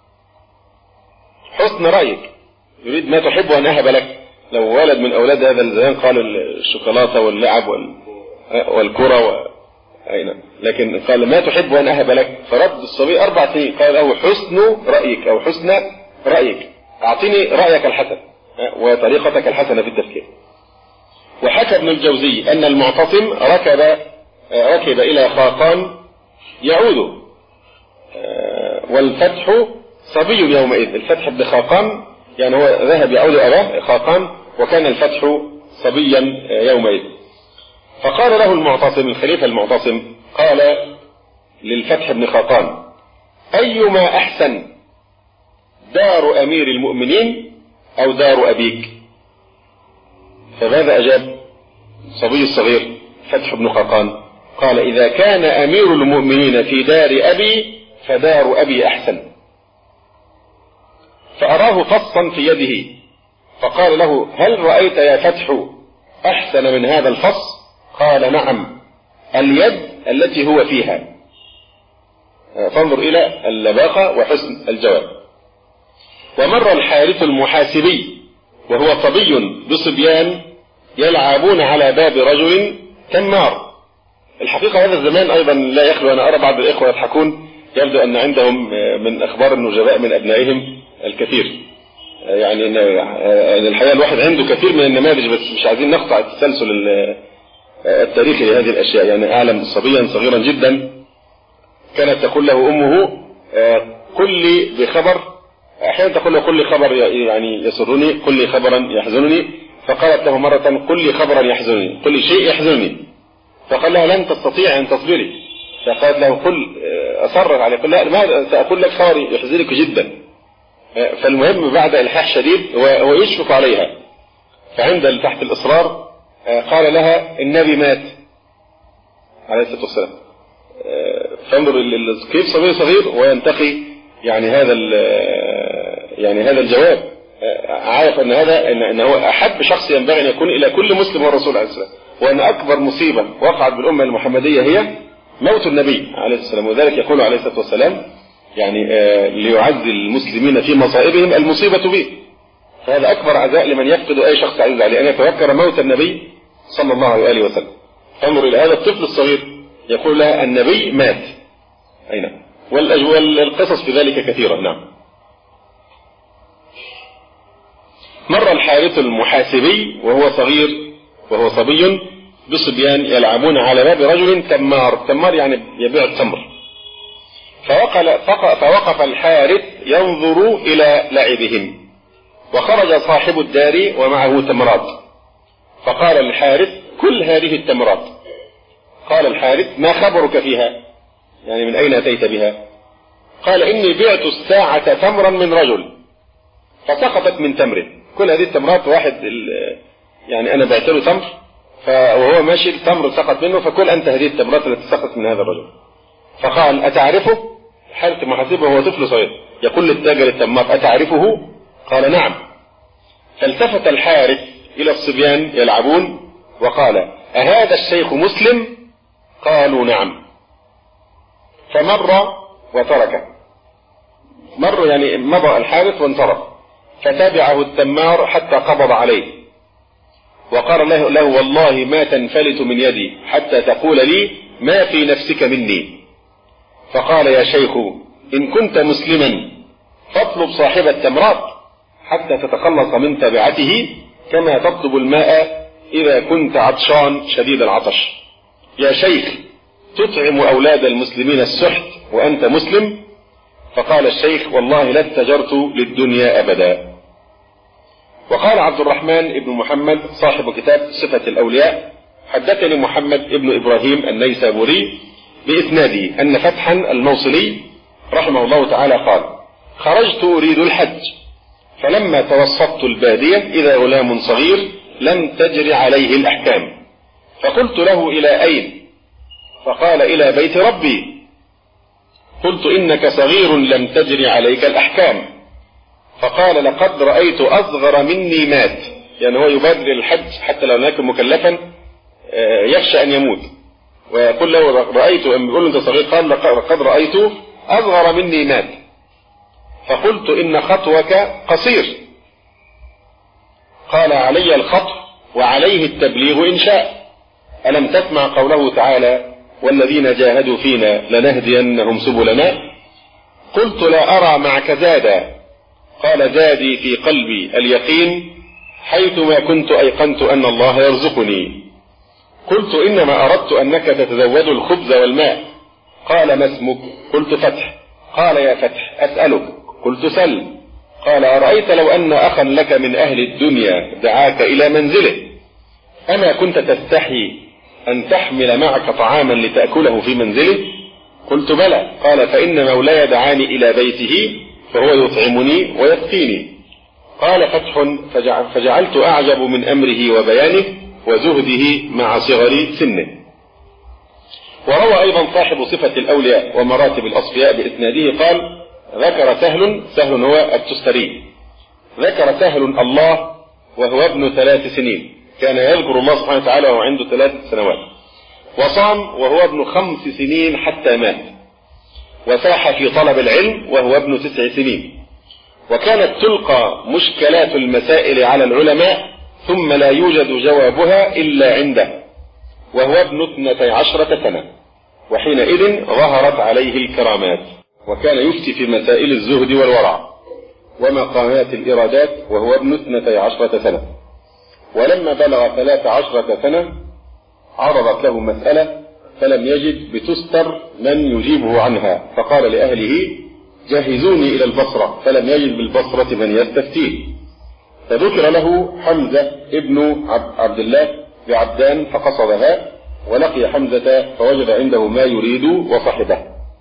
حسن رأيك، يريد ما تحب أن أهب لك. لو ولد من أولاد هذا الزمان قال الشوكولاتة واللعب والكرة لكن قال ما تحب أن أهب لك. فرد الصبي 4 سنين قال له حسن رأيك أو حسن رأيك، أعطني رأيك الحسن وطريقتك الحسنة في التفكير. وحكى ابن الجوزي أن المعتصم ركب إلى خاقان يعود، والفتح صبي يومئذ. الفتح ابن خاقان يعني هو ذهب يعود أباه خاقان، وكان الفتح صبيا يومئذ. فقال له المعتصم الخليفة المعتصم قال للفتح ابن خاقان أيما أحسن دار أمير المؤمنين أو دار أبيك؟ فماذا أجاب الصبي الصغير فتح بن خاقان؟ قال إذا كان أمير المؤمنين في دار أبي فدار أبي أحسن. فأراه فصا في يده فقال له هل رأيت يا فتح أحسن من هذا الفص؟ قال نعم، اليد التي هو فيها. فانظر إلى اللباقة وحسن الجواب. ومر الحارث المحاسبي وهو صبي بصبيان يلعبون على باب رجل تمار. الحقيقة هذا الزمان أيضا لا يخلو، أنا أرى بعض الإخوة يضحكون، يبدو أن عندهم من أخبار النجباء من أبنائهم الكثير. يعني الحقيقة الواحد عنده كثير من النماذج، بس مش عايزين نقطع التسلسل التاريخي لهذه الأشياء. يعني أعلم صبيا صغيرا جدا كانت تقول له أمه قل لي بخبر، أحيانا تقول له قل لي خبر يعني يسرني، قل لي خبرا يحزنني. فقالت له مرة قل لي خبرا يحزنني، قل لي شيء يحزنني. فقال لها لن تستطيع أن تصبري. فقالت له قل، أصرت عليه، قل لا ماذا سأقول لك خبر يحزنك جدا. فالمهم بعد إلحاح شديد هو يشفق عليها، فعند تحت الإصرار قال لها النبي مات عليه الصلاة والسلام. فانظر كيف صغير صغير وينتقي يعني هذا الجواب. عارف ان هذا ان هو احب شخص ينبغي ان يكون الى كل مسلم هو الرسول عليه السلام، وان اكبر مصيبه وقعت بالامه المحمديه هي موت النبي عليه السلام. وذلك يقول عليه الصلاه والسلام يعني ليعزي المسلمين في مصائبهم المصيبه به. فهذا اكبر عزاء لمن يفقد اي شخص عزيز عليه ان يتذكر موت النبي صلى الله عليه وسلم. فانظر الى هذا الطفل الصغير يقول لها النبي مات. اي نعم، والقصص في ذلك كثيرة. نعم. مر الحارث المحاسبي وهو صبي بصبيان يلعبون على باب رجل تمار يعني يبيع التمر. فوقف الحارث ينظر إلى لعبهم، وخرج صاحب الدار ومعه تمرات. فقال الحارث كل هذه التمرات. قال الحارث ما خبرك فيها؟ يعني من أين أتيت بها؟ قال إني بعت الساعة تمرا من رجل فسقطت من تمره. كل هذه التمرات واحد يعني أنا بعت له تمر وهو ماشي التمر سقط منه، فكل أنت هذه التمرات التي سقطت من هذا الرجل. فقال أتعرفه؟ حارث محاسبه وهو طفل صغير يقول للتاجر التمار أتعرفه؟ قال نعم. فالتفت الحارث إلى الصبيان يلعبون وقال أهذا الشيخ مسلم؟ قالوا نعم. فمر وتركه، مر يعني مضى الحارث وانصرف، فتابعه التمار حتى قبض عليه. وقال له والله ما تنفلت من يدي حتى تقول لي ما في نفسك مني. فقال يا شيخ إن كنت مسلما فاطلب صاحب التمرات حتى تتخلص من تبعته كما تطلب الماء إذا كنت عطشان شديد العطش. يا شيخ تطعم أولاد المسلمين السحت وأنت مسلم؟ فقال الشيخ والله لا اتجرت للدنيا أبدا. وقال عبد الرحمن بن محمد صاحب كتاب صفة الأولياء حدثني محمد بن إبراهيم النيسابوري بإسناده أن فتحا الموصلي رحمه الله تعالى قال خرجت أريد الحج فلما توسطت البادية إذا غلام صغير لم تجر عليه الأحكام فقلت له إلى أين؟ فقال إلى بيت ربي. قلت إنك صغير لم تجر عليك الأحكام. فقال لقد رأيت أصغر مني مات، يعني هو يبادر الحج حتى لو كان مكلفا يخشى أن يموت، ويقول له رأيت، يقول أنت صغير، قال لقد رأيت أصغر مني مات. فقلت إن خطوك قصير. قال علي الخطو وعليه التبليغ إن شاء. ألم تسمع قوله تعالى والذين جاهدوا فينا لنهدينهم سبلنا؟ قلت لا أرى معك زادا. قال زادي في قلبي اليقين حيثما كنت أيقنت أن الله يرزقني. قلت إنما أردت أنك تتزود الخبز والماء. قال ما اسمك؟ قلت فتح. قال يا فتح أسألك. قلت سل. قال أرأيت لو أن أخا لك من أهل الدنيا دعاك إلى منزله أما كنت تستحي أن تحمل معك طعاما لتأكله في منزله؟ قلت بلى. قال فإن مولاي دعاني إلى بيته فهو يطعمني ويسقيني. قال فتح فجعلت أعجب من أمره وبيانه وزهده مع صغر سنه. وروى أيضا صاحب صفة الأولياء ومراتب الأصفياء بإسناده قال ذكر سهل هو التستري، ذكر سهل الله وهو ابن 3 سنين، كان يذكر الله سبحانه وتعالى وهو عنده 3 سنوات، وصام وهو ابن 5 سنين حتى مات، وساح في طلب العلم وهو ابن 9 سنين، وكانت تلقى مشكلات المسائل على العلماء ثم لا يوجد جوابها إلا عنده وهو ابن 12 سنة، وحينئذ ظهرت عليه الكرامات، وكان يفتي في مسائل الزهد والورع ومقامات الإرادات وهو ابن 12 سنة. ولما بلغ 13 سنة عرضت له مسألة فلم يجد بتستر من يجيبه عنها، فقال لأهله جهزوني إلى البصرة، فلم يجد بالبصرة من يستفتيه، فذكر له حمزة ابن عبد الله بعبدان فقصدها ولقي حمزة فوجد عنده ما يريد وصحبه.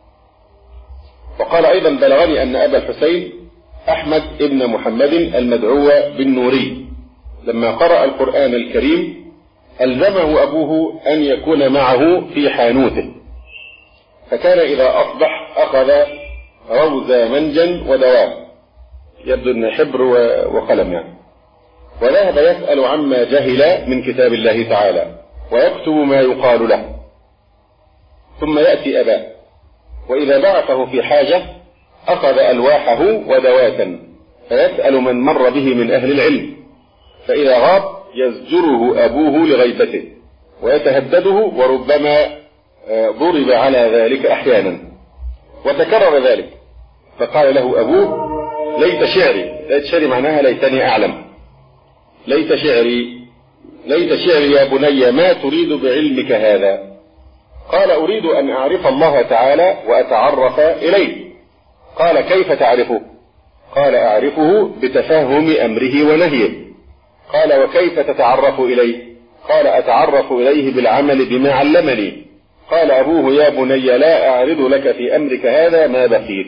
وقال أيضا بلغني أن أبا الحسين أحمد ابن محمد المدعو بالنوري لما قرأ القرآن الكريم ألزمه أبوه أن يكون معه في حانوته، فكان إذا أصبح أخذ روز منجا ودواء، يبدو أن حبر وقلم يعني، وذهب يسأل عما جهل من كتاب الله تعالى ويكتب ما يقال له، ثم يأتي أباه وإذا بعثه في حاجة أخذ ألواحه ودواتا فيسأل من مر به من أهل العلم، فإذا غاب يزجره أبوه لغيبته ويتهدده وربما ضرب على ذلك أحيانا، وتكرر ذلك، فقال له أبوه ليت شعري معناها ليتني أعلم، ليت شعري يا بني ما تريد بعلمك هذا؟ قال أريد أن أعرف الله تعالى وأتعرف إليه. قال كيف تعرفه؟ قال أعرفه بتفهم أمره ونهيه. قال وكيف تتعرف إليه؟ قال أتعرف إليه بالعمل بما علمني. قال أبوه يا بني لا أعرض لك في أمرك هذا ما بقيت.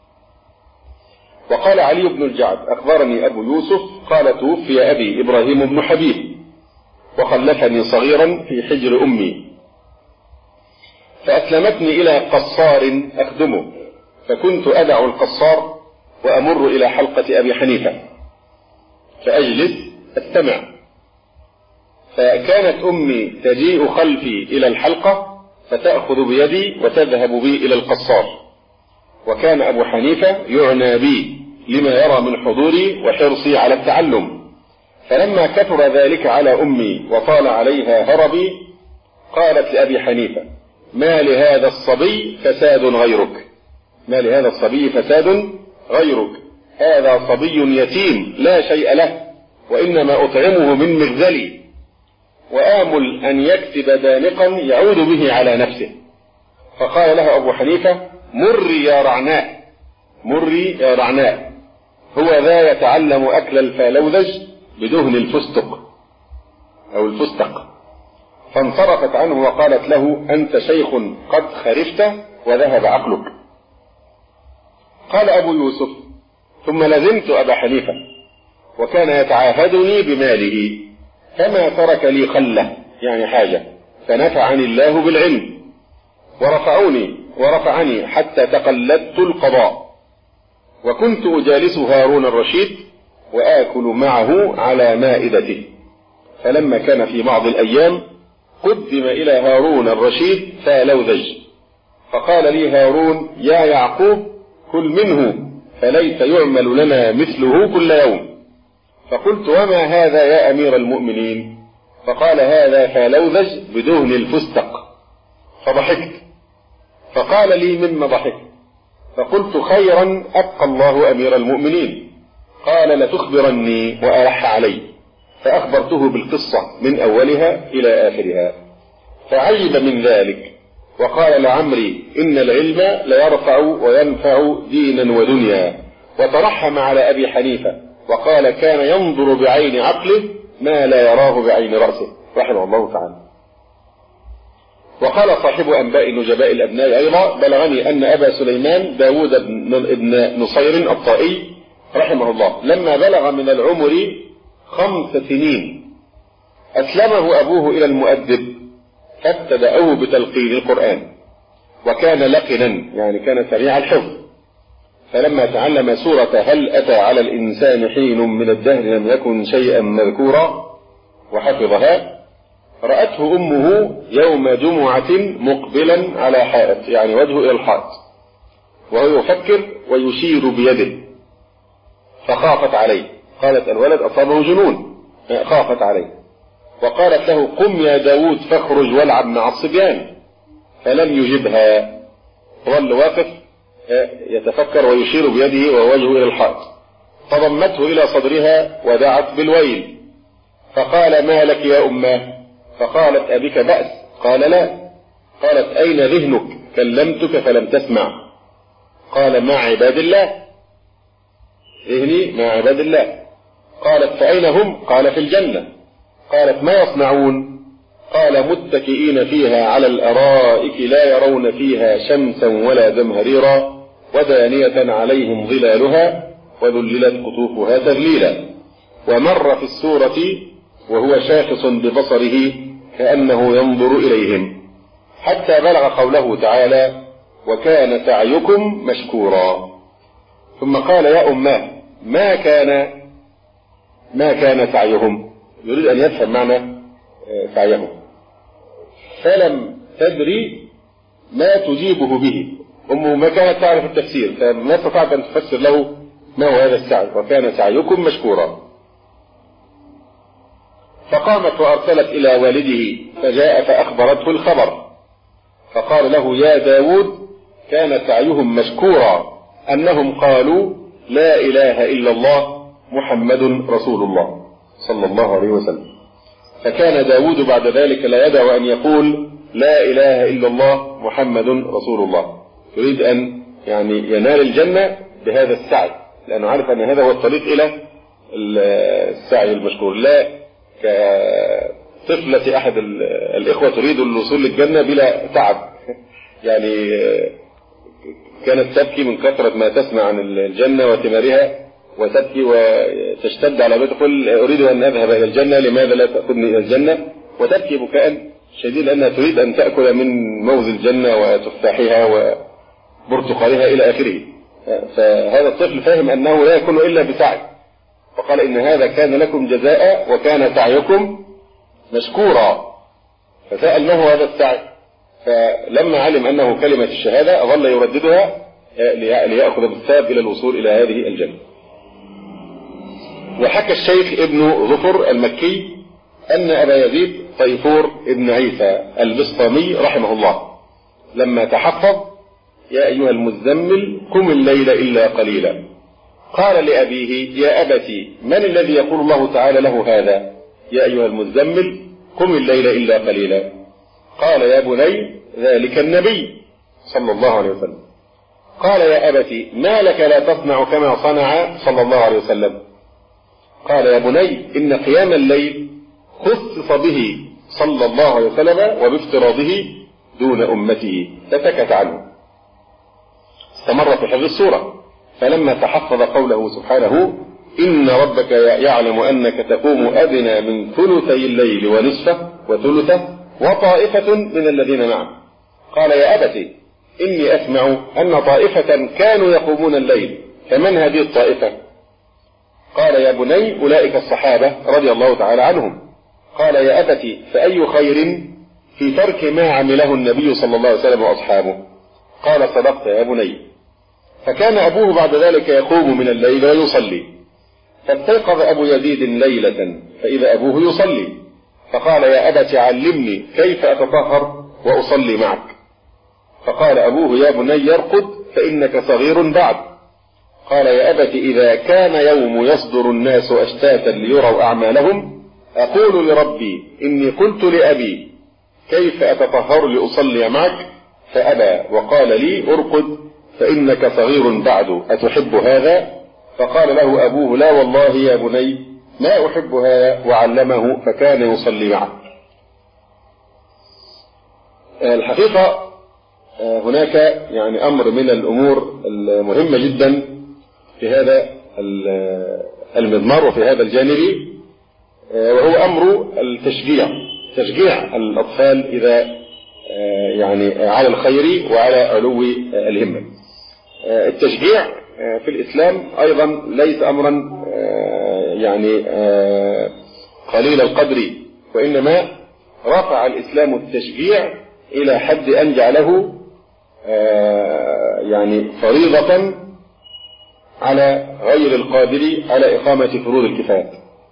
وقال علي بن الجعد أخبرني أبو يوسف قال توفي أبي إبراهيم بن حبيب وخلفني صغيرا في حجر أمي، فأسلمتني إلى قصار أخدمه، فكنت أدع القصار وأمر إلى حلقة أبي حنيفة فأجلس أستمع، فكانت أمي تجيء خلفي إلى الحلقة فتأخذ بيدي وتذهب بي إلى القصار، وكان أبو حنيفة يعنى بي لما يرى من حضوري وحرصي على التعلم، فلما كثر ذلك على أمي وطال عليها هربي قالت لأبي حنيفة: ما لهذا الصبي فساد غيرك، ما لهذا الصبي فساد غيرك، هذا صبي يتيم لا شيء له، وإنما أطعمه من مغزلي، وآمل أن يكسب دانقا يعود به على نفسه. فقال له أبو حنيفة: مري يا رعناء، مري يا رعناء، هو ذا يتعلم أكل الفالوذج بدهن الفستق أو الفستق. فانصرفت عنه وقالت له: أنت شيخ قد خرفت وذهب عقلك. قال أبو يوسف: ثم لزمت أبا حنيفة وكان يتعاهدني بماله، فما ترك لي خلة يعني حاجة، فنفعني الله بالعلم ورفعني حتى تقلدت القضاء، وكنت أجالس هارون الرشيد وآكل معه على مائدته. فلما كان في بعض الأيام قدم إلى هارون الرشيد فالوذج، فقال لي هارون: يا يعقوب كل منه فليس يعمل لنا مثله كل يوم. فقلت: وما هذا يا أمير المؤمنين؟ فقال: هذا فالوذج بدهن الفستق. فضحكت، فقال لي: مما ضحكت؟ فقلت: خيرا أبقى الله أمير المؤمنين. قال: لتخبرني وألح علي. فأخبرته بالقصة من أولها إلى آخرها، فعجب من ذلك وقال: لعمري إن العلم ليرفع وينفع دينا ودنيا. وترحم على أبي حنيفة وقال: كان ينظر بعين عقله ما لا يراه بعين رأسه رحمه الله تعالى. وقال صاحب أنباء نجباء الأبناء أيضا: بلغني أن أبا سليمان داود بن نصير الطائي رحمه الله لما بلغ من العمر 5 سنين أسلمه أبوه إلى المؤدب فابتدأوه بتلقين القرآن، وكان لقنا يعني كان سريع الحفظ. فلما تعلم سورة هل أتى على الإنسان حين من الدهر لم يكن شيئا مذكورا وحفظها، رأته أمه يوم جمعة مقبلا على حائط يعني وجهه إلى الحائط وهو يفكر ويشير بيده، فخافت عليه. قالت: الولد أصابه جنون. خافت عليه وقالت له: قم يا داود فاخرج والعب مع الصبيان. فلم يجبها، ظل واقف يتفكر ويشير بيده ووجهه إلى الحائط. فضمته إلى صدرها ودعت بالويل، فقال: ما لك يا أماه؟ فقالت: أبك بأس؟ قال: لا. قالت: أين ذهنك؟ كلمتك فلم تسمع. قال: مع عباد الله، ذهني مع عباد الله. قالت: فأين هم؟ قال: في الجنة. قالت: ما يصنعون؟ قال: متكئين فيها على الأرائك لا يرون فيها شمسا ولا زمهريرا ودانية عليهم ظلالها وذللت قطوفها تذليلا. ومر في السورة وهو شاخص ببصره كأنه ينظر إليهم حتى بلغ قوله تعالى: وكان سعيكم مشكورا. ثم قال: يا أماه ما كان سعيهم؟ يريد أن يفهم معنى سعيهم. فلم تدري ما تجيبه به. أمه ما كانت تعرف التفسير فما استطاعت أن تفسر له ما هو هذا السعي، وكان سعيكم مشكورا. فقامت وأرسلت إلى والده فجاء فأخبرته الخبر، فقال له: يا داود كان سعيهم مشكورا، أنهم قالوا لا إله إلا الله محمد رسول الله صلى الله عليه وسلم. فكان داود بعد ذلك لا يدع أن يقول لا إله إلا الله محمد رسول الله، يريد أن يعني ينال الجنة بهذا السعي، لأنه عارف أن هذا هو الطريق إلى السعي المشكور. لا كطفلة أحد الإخوة تريد الوصول للجنة بلا تعب، يعني كانت تبكي من كثرة ما تسمع عن الجنة وثمارها، وتبكي وتشتد على بيت تقول: أريد أن أذهب إلى الجنة، لماذا لا تأخذني إلى الجنة؟ وتبكي بكاء شديد لأنها تريد أن تأكل من موز الجنة وتفاحها وبرتقالها إلى آخره. فهذا الطفل فاهم أنه لا يكون إلا بسعي، وقال: إن هذا كان لكم جزاء وكان سعيكم مشكورا. فسأل: ما هو هذا السعي؟ فلما علم أنه كلمة الشهادة ظل يرددها ليأخذ بالثاب إلى الوصول إلى هذه الجنة. وحكى الشيخ ابن ظفر المكي أن أبا يزيد طيفور ابن عيسى البسطامي رحمه الله لما تحفظ يا أيها المزمل قم الليل إلا قليلا قال لأبيه يا أبتي من الذي يقول الله تعالى له هذا يا أيها المزمل قم الليل إلا قليلا قال يا بني ذلك النبي صلى الله عليه وسلم قال يا أبتي ما لك لا تصنع كما صنع صلى الله عليه وسلم قال يا بني إن قيام الليل خصص به صلى الله عليه وسلم وبافتراضه دون أمته فسكت عنه. استمر في حفظ السورة فلما تحفظ قوله سبحانه إن ربك يعلم أنك تقوم أدنى من ثلثي الليل ونصفه وثلثه وطائفة من الذين معه قال يا أبتي إني أسمع أن طائفة كانوا يقومون الليل فمن هذه الطائفة قال يا بني أولئك الصحابة رضي الله تعالى عنهم قال يا أبتي فأي خير في ترك ما عمله النبي صلى الله عليه وسلم وأصحابه قال صدقت يا بني. فكان أبوه بعد ذلك يقوم من الليل ويصلي فاستيقظ أبو يزيد ليلة فإذا أبوه يصلي فقال يا أبت علمني كيف أتطهر وأصلي معك فقال أبوه يا بني يرقد فإنك صغير بعد قال يا أبت إذا كان يوم يصدر الناس أشتاتا ليروا أعمالهم أقول لربي إني قلت لأبي كيف أتطهر لأصلي معك فأبى وقال لي أرقد فإنك صغير بعد أتحب هذا فقال له أبوه لا والله يا بني ما أحب هذا وعلمه فكان يصلي معه. الحقيقة هناك يعني أمر من الأمور المهمة جدا في هذا المضمار وفي هذا الجانب وهو أمر التشجيع تشجيع الأطفال إذا يعني على الخير وعلى علو الهمة. التشجيع في الإسلام أيضا ليس أمرا يعني قليل القدر وإنما رفع الإسلام التشجيع إلى حد أن جعله يعني فريضة على غير القادر على إقامة فروض الكفاية.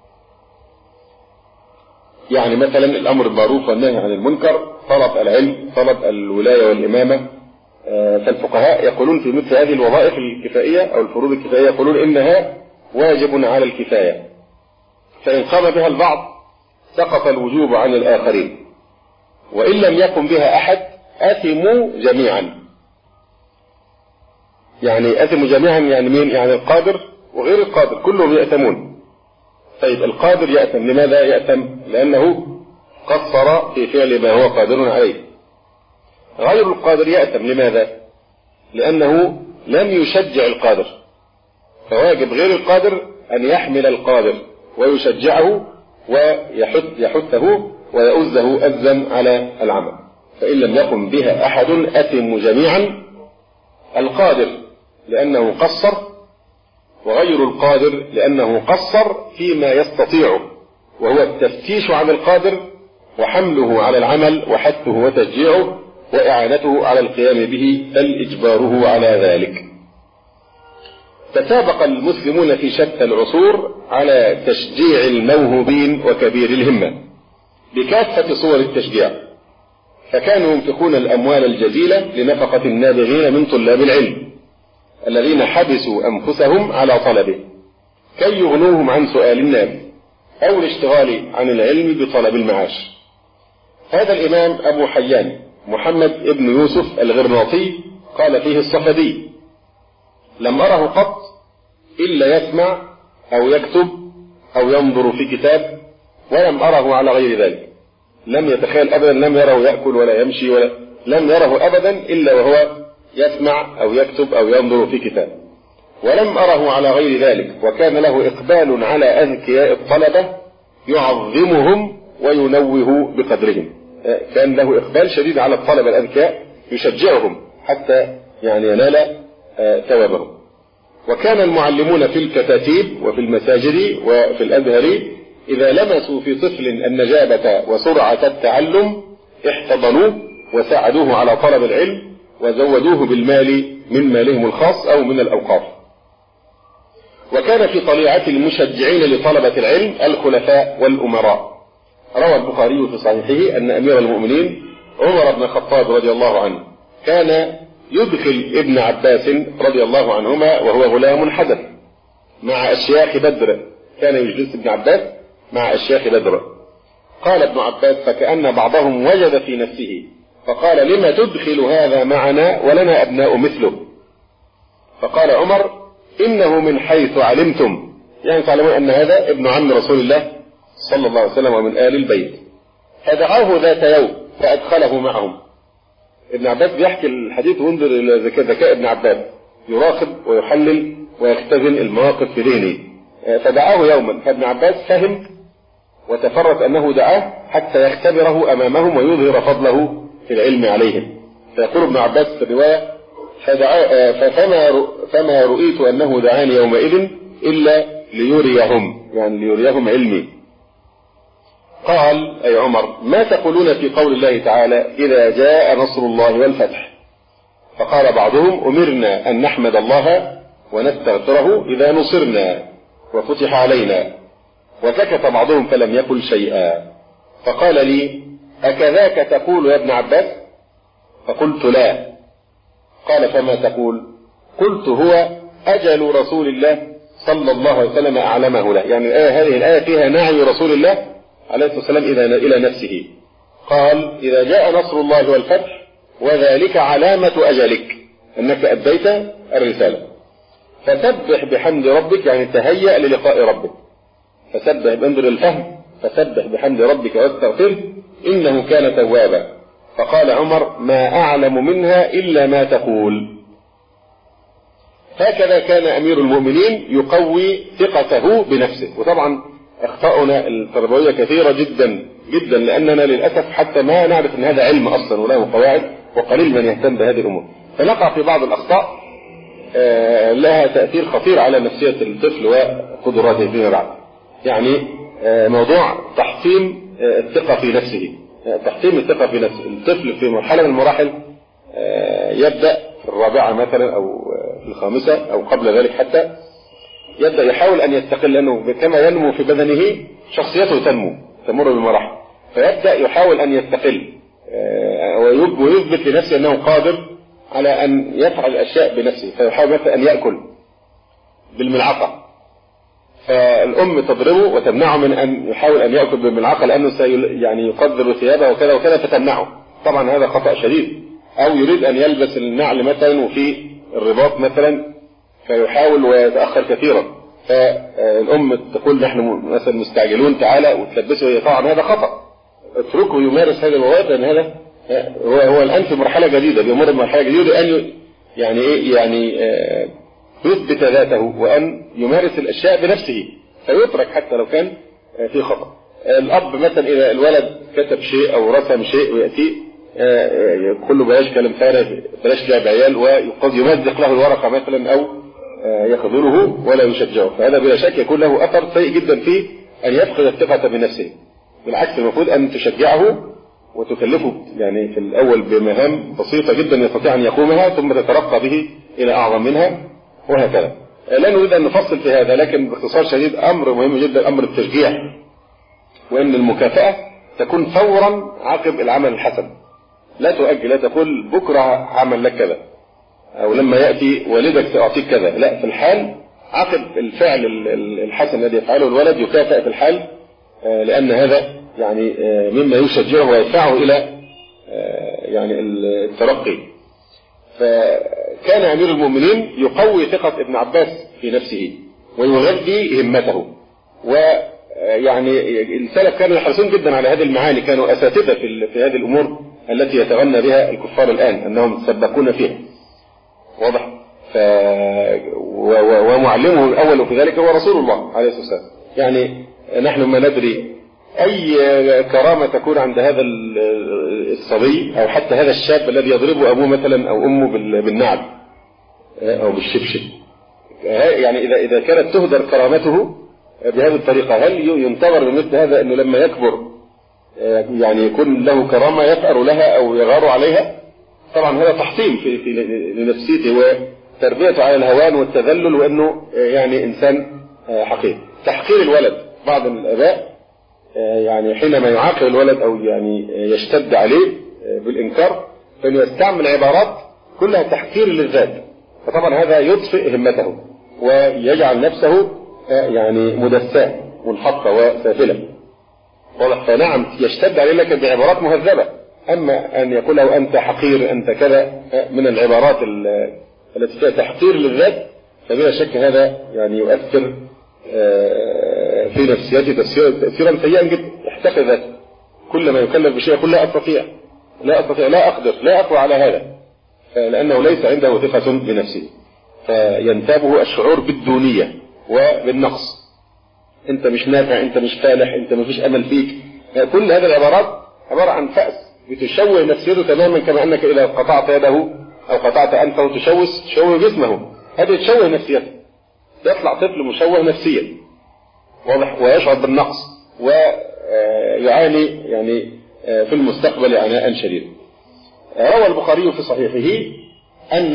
يعني مثلا الأمر بالمعروف والنهي عن المنكر طلب العلم طلب الولاية والإمامة فالفقهاء يقولون في مثل هذه الوظائف الكفائية أو الفروض الكفائية يقولون إنها واجب على الكفاية فإن قام بها البعض سقط الوجوب عن الآخرين وإن لم يقم بها أحد أثموا جميعا. يعني أثموا جميعا يعني مين؟ يعني القادر وغير القادر كلهم يأثمون. طيب القادر يأثم لماذا يأثم؟ لأنه قصر في فعل ما هو قادر عليه. غير القادر يأثم لماذا؟ لأنه لم يشجع القادر فواجب غير القادر أن يحمل القادر ويشجعه ويحثه ويؤزه أزا على العمل. فإن لم يقم بها أحد أثم جميعا القادر لأنه قصر وغير القادر لأنه قصر فيما يستطيعه وهو التفتيش عن القادر وحمله على العمل وحثه وتشجيعه وإعانته على القيام به بل إجباره على ذلك. تسابق المسلمون في شتى العصور على تشجيع الموهوبين وكبير الهمة بكافة صور التشجيع فكانوا ينفقون الأموال الجزيلة لنفقة النابغين من طلاب العلم الذين حبسوا أنفسهم على طلبه كي يغنوهم عن سؤال الناس أو الاشتغال عن العلم بطلب المعاش. هذا الإمام أبو حيان محمد ابن يوسف الغرناطي قال فيه الصفدي لم أره قط إلا يسمع أو يكتب أو ينظر في كتاب ولم أره على غير ذلك. لم يتخيل أبدا لم يره يأكل ولا يمشي ولا لم يره أبدا إلا وهو يسمع أو يكتب أو ينظر في كتاب ولم أره على غير ذلك. وكان له إقبال على أذكياء الطلبة يعظمهم وينوه بقدرهم. كان له إقبال شديد على الطلبة الأذكياء يشجعهم حتى يعني ينال ثوابهم. وكان المعلمون في الكتاتيب وفي المساجد وفي الأزهر إذا لمسوا في طفل النجابة وسرعة التعلم احتضنوه وساعدوه على طلب العلم وزودوه بالمال من مالهم الخاص أو من الأوقاف. وكان في طليعة المشجعين لطلبة العلم الخلفاء والأمراء. روى البخاري في صحيحه أن أمير المؤمنين عمر بن الخطاب رضي الله عنه كان يدخل ابن عباس رضي الله عنهما وهو غلام حدث مع أشياخ بدر. كان يجلس ابن عباس مع أشياخ بدر. قال ابن عباس: فكأن بعضهم وجد في نفسه فقال: لما تدخل هذا معنا ولنا أبناء مثله؟ فقال عمر: إنه من حيث علمتم، يعني تعلمون أن هذا ابن عم رسول الله صلى الله عليه وسلم ومن آل البيت. فدعاه ذات يوم فأدخله معهم. ابن عباس بيحكي الحديث وانظر إلى ذكاء ابن عباس، يراقب ويحلل ويختزن المواقف في ذهنه. فدعاه يوما، فابن عباس فهم وتفرد أنه دعاه حتى يختبره أمامهم ويظهر فضله في العلم عليهم. فيقول ابن عباس في الرواية: فما رؤيت أنه دعاني يومئذ إلا ليريهم، يعني ليريهم علمي. قال: أي عمر، ما تقولون في قول الله تعالى: إذا جاء نصر الله والفتح؟ فقال بعضهم: أمرنا أن نحمد الله ونستغفره إذا نصرنا وفتح علينا. وسكت بعضهم فلم يقل شيئا. فقال لي: أكذاك تقول يا ابن عباس؟ فقلت: لا. قال: فما تقول؟ قلت: هو أجل رسول الله صلى الله عليه وسلم أعلمه له. يعني هذه الآية فيها نعي رسول الله عليه الصلاة والسلام إلى نفسه. قال: إذا جاء نصر الله والفتح وذلك علامة أجلك، أنك أديت الرسالة، فسبح بحمد ربك، يعني تهيأ للقاء ربك. فسبح، انظر الفهم، فسبح بحمد ربك واستغفره إنه كان توابا. فقال عمر: ما أعلم منها إلا ما تقول. هكذا كان أمير المؤمنين يقوي ثقته بنفسه. وطبعا أخطاؤنا التربوية كثيرة جدا جدا، لأننا للأسف حتى ما نعرف أن هذا علم أصلا وله قواعد، وقليل من يهتم بهذه الأمور، فنقع في بعض الأخطاء لها تأثير خطير على نفسية الطفل وقدراته فيما بعد. يعني موضوع تحطيم الثقة في نفسه، تحطيم الثقة في نفسه. الطفل في مرحلة من المراحل يبدأ في الرابعة مثلا أو في الخامسة أو قبل ذلك حتى، يبدأ يحاول أن يستقل، لأنه كما ينمو في بدنه شخصيته تمر بمراحل، فيبدأ يحاول أن يستقل ويثبت لنفسه أنه قادر على أن يفعل الأشياء بنفسه. فيحاول مثلا أن يأكل بالملعقة، فالأم تضربه وتمنعه من أن يحاول أن يأكل بالملعقة لأنه يعني يقدر ثيابه وكذا وكذا، فتمنعه. طبعا هذا خطأ شديد. أو يريد أن يلبس النعل مثلا وفي الرباط مثلا، فيحاول ويتأخر كثيرا، فالأم تقول: نحن مثلا مستعجلون، تعالى وتلبسه. طبعا هذا خطأ، اتركه يمارس هذه الوظائف، لأن هذا هو الآن في مرحلة جديدة، بيمر بمرحلة جديدة أن يعني يثبت ذاته وأن يمارس الأشياء بنفسه، فيترك حتى لو كان في خطأ. الأب مثلا إذا الولد كتب شيء أو رسم شيء ويأتي يقول له: بلاش كلام فارغ، بلاش لعب عيال، وقد يمزق له الورقة مثلا أو يخذله ولا يشجعه، فهذا بلا شك يكون له أثر سيء جدا في أن يفقد الثقة بنفسه. بالعكس، المفروض أن تشجعه وتكلفه يعني في الأول بمهام بسيطة جدا يستطيع أن يقومها، ثم تترقى به إلى أعظم منها، وهكذا. لا نريد أن نفصل في هذا، لكن باختصار شديد أمر مهم جدا، أمر التشجيع، وأن المكافأة تكون فورا عقب العمل الحسن. لا تؤجل، لا تقول بكرة عمل لك كذا، أو لما يأتي والدك سأعطيك كذا. لا، في الحال عقب الفعل الحسن الذي يفعله الولد يكافئ في الحال، لأن هذا يعني مما يشجعه ويدفعه إلى يعني الترقي. فكان أمير المؤمنين يقوي ثقة ابن عباس في نفسه ويغذي همته. ويعني السلف كانوا يحرصون جدا على هذه المعاني، كانوا أساتذة في هذه الأمور التي يتغنى بها الكفار الآن، أنهم سبقون فيها. واضح؟ ومعلمه الأول في ذلك هو رسول الله عليه الصلاة والسلام. يعني نحن ما ندري أي كرامة تكون عند هذا الصبي أو حتى هذا الشاب الذي يضربه أبوه مثلا أو أمه بالنعل أو بالشبشب. يعني إذا كانت تهدر كرامته بهذه الطريقة، هل ينتظر من مثل هذا أنه لما يكبر يعني يكون له كرامة يفأر لها أو يغار عليها؟ طبعا هذا تحطيم في لنفسيته تربيته على الهوان والتذلل وأنه يعني إنسان حقير. تحقير الولد، بعض الآباء يعني حينما يعاقب الولد أو يعني يشتد عليه بالإنكار فإنه يستعمل عبارات كلها تحقير للذات، فطبعا هذا يطفئ همته ويجعل نفسه يعني مدساه منحطة وسافلة. واضح؟ فنعم يشتد عليه لكن بعبارات مهذبة. أما أن يقول له أنت حقير أنت كذا من العبارات التي فيها تحقير للذات فبلا شك هذا يعني يؤثر في نفسيته تأثيرا سيئا جدا. يحتقر ذاته، كل ما يكلف بشيء يقول لا أستطيع لا أقدر لا أقوى على هذا، لأنه ليس عنده ثقة بنفسه، فينتابه الشعور بالدونية وبالنقص. أنت مش نافع، أنت مش فالح، أنت ما فيش أمل فيك. كل هذه العبارات عبارة عن فأس بتشوه نفسيته تماما، كما أنك إذا قطعت يده أو قطعت أنفه تشوه جسمه، هذا تشوه نفسيته، يطلع طفل مشوه نفسيا واضح ويشعر بالنقص ويعاني يعني في المستقبل عناء شديدا. روى البخاري في صحيحه أن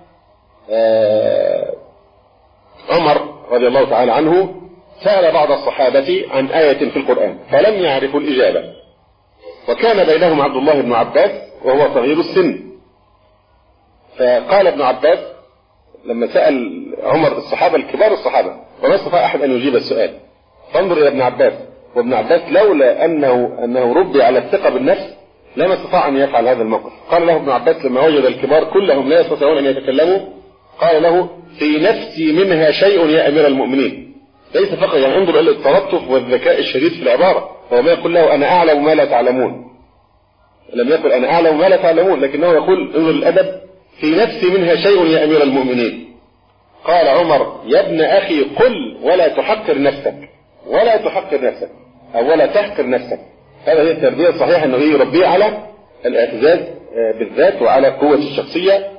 عمر رضي الله تعالى عنه سأل بعض الصحابة عن آية في القرآن فلم يعرفوا الإجابة، وكان بينهم عبد الله بن عباس وهو صغير السن، فقال ابن عباس لما سأل عمر الصحابة الكبار الصحابة وما استطاع أحد أن يجيب السؤال، فانظر إلى ابن عباس، وابن عباس لولا أنه ربي على الثقة بالنفس لما استطاع أن يفعل هذا الموقف. قال له ابن عباس لما وجد الكبار كلهم لا يستطيعون أن يتكلموا قال له في نفسي منها شيء يا أمير المؤمنين. ليس فقط يعني انظر إلى التلطف والذكاء الشديد في العبارة، هو ما يقول له أنا أعلم ما لا تعلمون، لم يقل أنا أعلم ما لا تعلمون، لكنه يقول انظر الأدب في نفسي منها شيء يا أمير المؤمنين. قال عمر يا ابن أخي قل ولا تحقر نفسك، ولا تحقر نفسك أو ولا تحقر نفسك. هذا هي التربية الصحيحة، أنه يربيه على الاعتزاز بالذات وعلى قوة الشخصية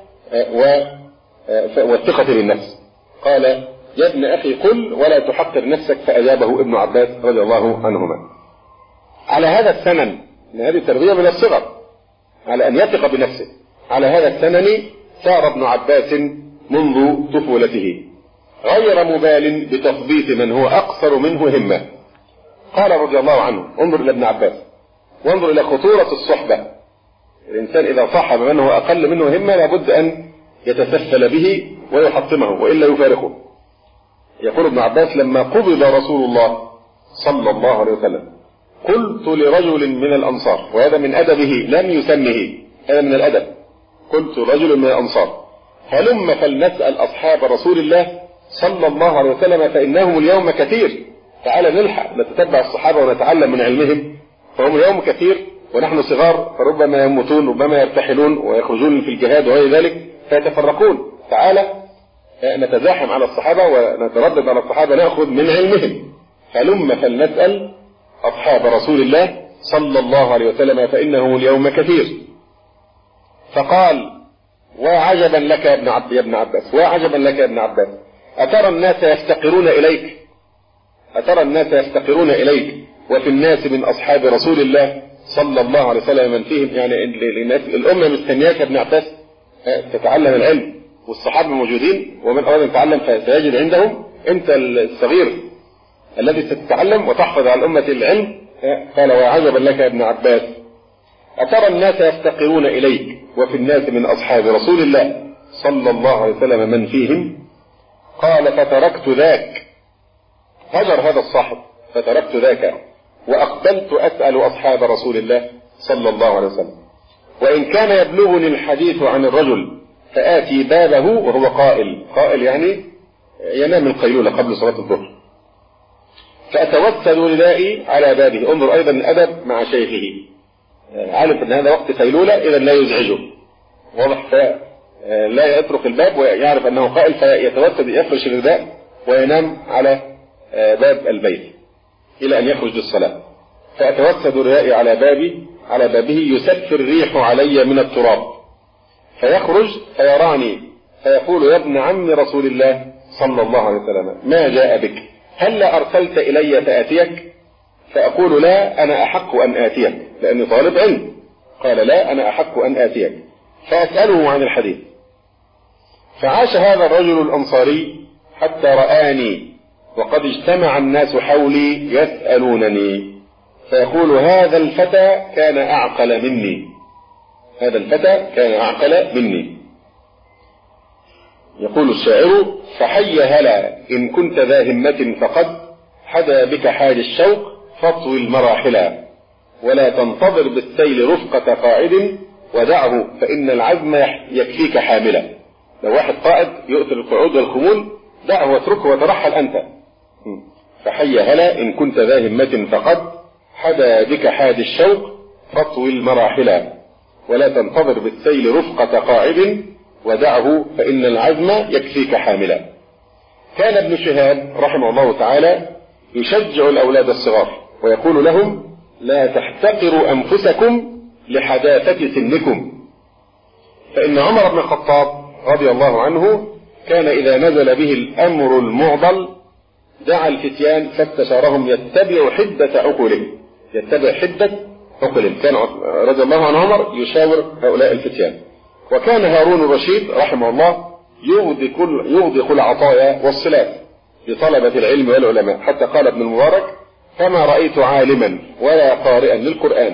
والثقة بالنفس. قال يا ابن أخي قل ولا تحقر نفسك، فأجابه ابن عباس رضي الله عنهما. على هذا السنن، من هذه التربية من الصغر على أن يثق بنفسه، على هذا السنن سار ابن عباس منذ طفولته غير مبال بتثبيت من هو أقصر منه همة. قال رضي الله عنه انظر إلى ابن عباس وانظر إلى خطورة الصحبة. الإنسان إذا صاحب من هو أقل منه همة لابد أن يتسفل به ويحطمه وإلا يفارقه. يقول ابن عباس لما قبض رسول الله صلى الله عليه وسلم قلت لرجل من الأنصار، وهذا من أدبه لم يسمه، هذا من الأدب، قلت رجل من الأنصار هلم فلنسأل أصحاب رسول الله صلى الله عليه وسلم فإنهم اليوم كثير، تعال نلحق نتتبع الصحابة ونتعلم من علمهم، فهم اليوم كثير ونحن صغار فربما يموتون ربما يرتحلون ويخرجون في الجهاد وغير ذلك فيتفرقون، تعال نتزاحم على الصحابة ونتردد على الصحابة نأخذ من علمهم. هلم فلنسأل أصحاب رسول الله صلى الله عليه وسلم فإنهم اليوم كثير. فقال وعجبا لك يا ابن عباس، وعجبا لك يا ابن عباس، أترى الناس يفتقرون إليك، أترى الناس يفتقرون إليك وفي الناس من أصحاب رسول الله صلى الله عليه وسلم من فيهم، يعني الأمة مستنياك يا ابن عباس تتعلم العلم والصحابة موجودين ومن أراد أن يتعلم فسيجد عندهم، أنت الصغير الذي ستتعلم وتحفظ على الأمة العلم. قال وعجبا لك يا ابن عباس أترى الناس يفتقرون إليك وفي الناس من أصحاب رسول الله صلى الله عليه وسلم من فيهم. قال فتركت ذاك، هجر هذا الصاحب فتركت ذاك وأقبلت أسأل أصحاب رسول الله صلى الله عليه وسلم، وإن كان يبلغني الحديث عن الرجل فآتي بابه وهو قائل يعني ينام القيلولة قبل صلاة الظهر، فأتوسد ردائي على بابه. انظر أيضا الأدب مع شيخه، عارف أن هذا وقت قيلولة إذا لا يزعجه، واضح، لا يترك الباب ويعرف أنه قائل فيتوسد يفرش الرداء وينام على باب البيت إلى أن يخرج للصلاة. فأتوسد ردائي على بابه يسف الريح علي من التراب، فيخرج فيراني فيقول يا ابن عم رسول الله صلى الله عليه وسلم ما جاء بك، هل أرسلت إلي فآتيك؟ فأقول لا أنا أحق أن آتيك لأني طالب علم. قال لا أنا أحق أن آتيك. فأسأله عن الحديث فعاش هذا الرجل الأنصاري حتى رآني وقد اجتمع الناس حولي يسألونني، فيقول هذا الفتى كان أعقل مني، هذا الفتى كان أعقل مني. يقول الشاعر فحي هلا إن كنت ذا همة فقد حدا بك حاج الشوق فاطوي المراحل، ولا تنتظر بالسيل رفقة قاعد ودعه فإن العزم يكفيك حاملا. لو واحد قائد يؤثر القعود والخمول دعه واتركه وترحل أنت. فحي هلا إن كنت ذا همة فقد حدا بك حاج الشوق فاطوي المراحل، ولا تنتظر بالسيل رفقة قاعد ودعه فإن العزم يكفيك حاملا. كان ابن شهاب رحمه الله تعالى يشجع الأولاد الصغار ويقول لهم لا تحتقروا أنفسكم لحداثة سنكم، فإن عمر بن الخطاب رضي الله عنه كان إذا نزل به الأمر المعضل دعا الفتيان فاستشارهم يتبع حدة عقولهم، يتبع حدة عقولهم. كان رضي الله عن عمر يشاور هؤلاء الفتيان. وكان هارون الرشيد رحمه الله يغدق العطايا والصلات لطلبة العلم والعلماء، حتى قال ابن المبارك فما رأيت عالما ولا قارئا للقرآن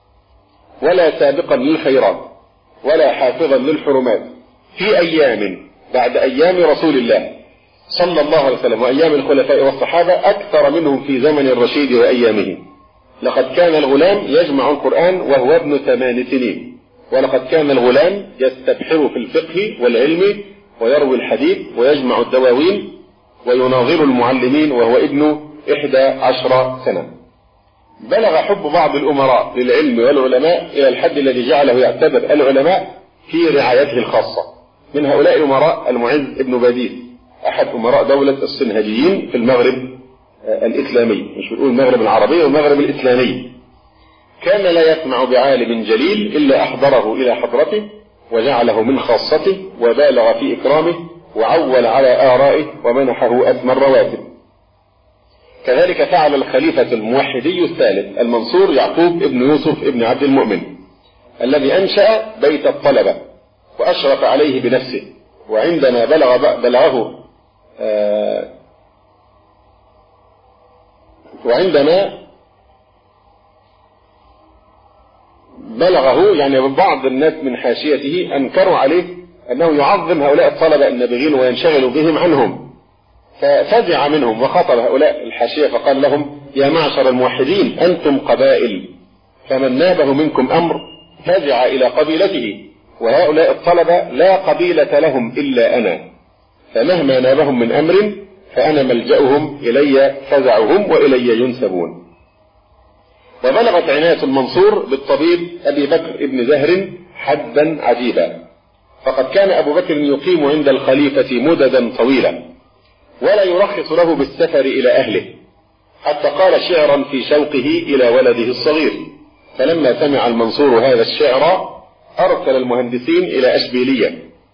ولا سابقا للخيرات ولا حافظا للحرمات في أيام بعد أيام رسول الله صلى الله عليه وسلم وأيام الخلفاء والصحابة أكثر منهم في زمن الرشيد وأيامه. لقد كان الغلام يجمع القرآن وهو ابن 8 سنين، ولقد كان الغلام يستبحر في الفقه والعلم ويروي الحديث ويجمع الدواوين ويناظر المعلمين وهو ابن 11 سنة. بلغ حب بعض الأمراء للعلم والعلماء إلى الحد الذي جعله يعتبر العلماء في رعايته الخاصة. من هؤلاء الأمراء المعز ابن باديس أحد أمراء دولة الصنهاجيين في المغرب الإسلامي، مش بنقول المغرب العربي والمغرب الإسلامي. كان لا يسمع بعالم جليل إلا أحضره إلى حضرته وجعله من خاصته وبالغ في إكرامه وعول على آرائه ومنحه أثمى الرواتب. كذلك فعل الخليفة الموحدي الثالث المنصور يعقوب ابن يوسف ابن عبد المؤمن الذي أنشأ بيت الطلبة وأشرف عليه بنفسه. وعندما بلغه يعني بعض الناس من حاشيته أنكروا عليه أنه يعظم هؤلاء الطلبة النابغين وينشغل بهم عنهم، ففزع منهم وخاطب هؤلاء الحاشية فقال لهم يا معشر الموحدين أنتم قبائل، فمن نابه منكم أمر فزع إلى قبيلته، وهؤلاء الطلبة لا قبيلة لهم إلا أنا، فمهما نابهم من أمر فأنا ملجأهم إلي فزعهم وإلي ينسبون. وبلغت عناية المنصور بالطبيب أبي بكر ابن زهر حدا عجيبا، فقد كان أبو بكر يقيم عند الخليفة مددا طويلة ولا يرخص له بالسفر إلى أهله، حتى قال شعرا في شوقه إلى ولده الصغير. فلما سمع المنصور هذا الشعر أرسل المهندسين إلى أشبيلية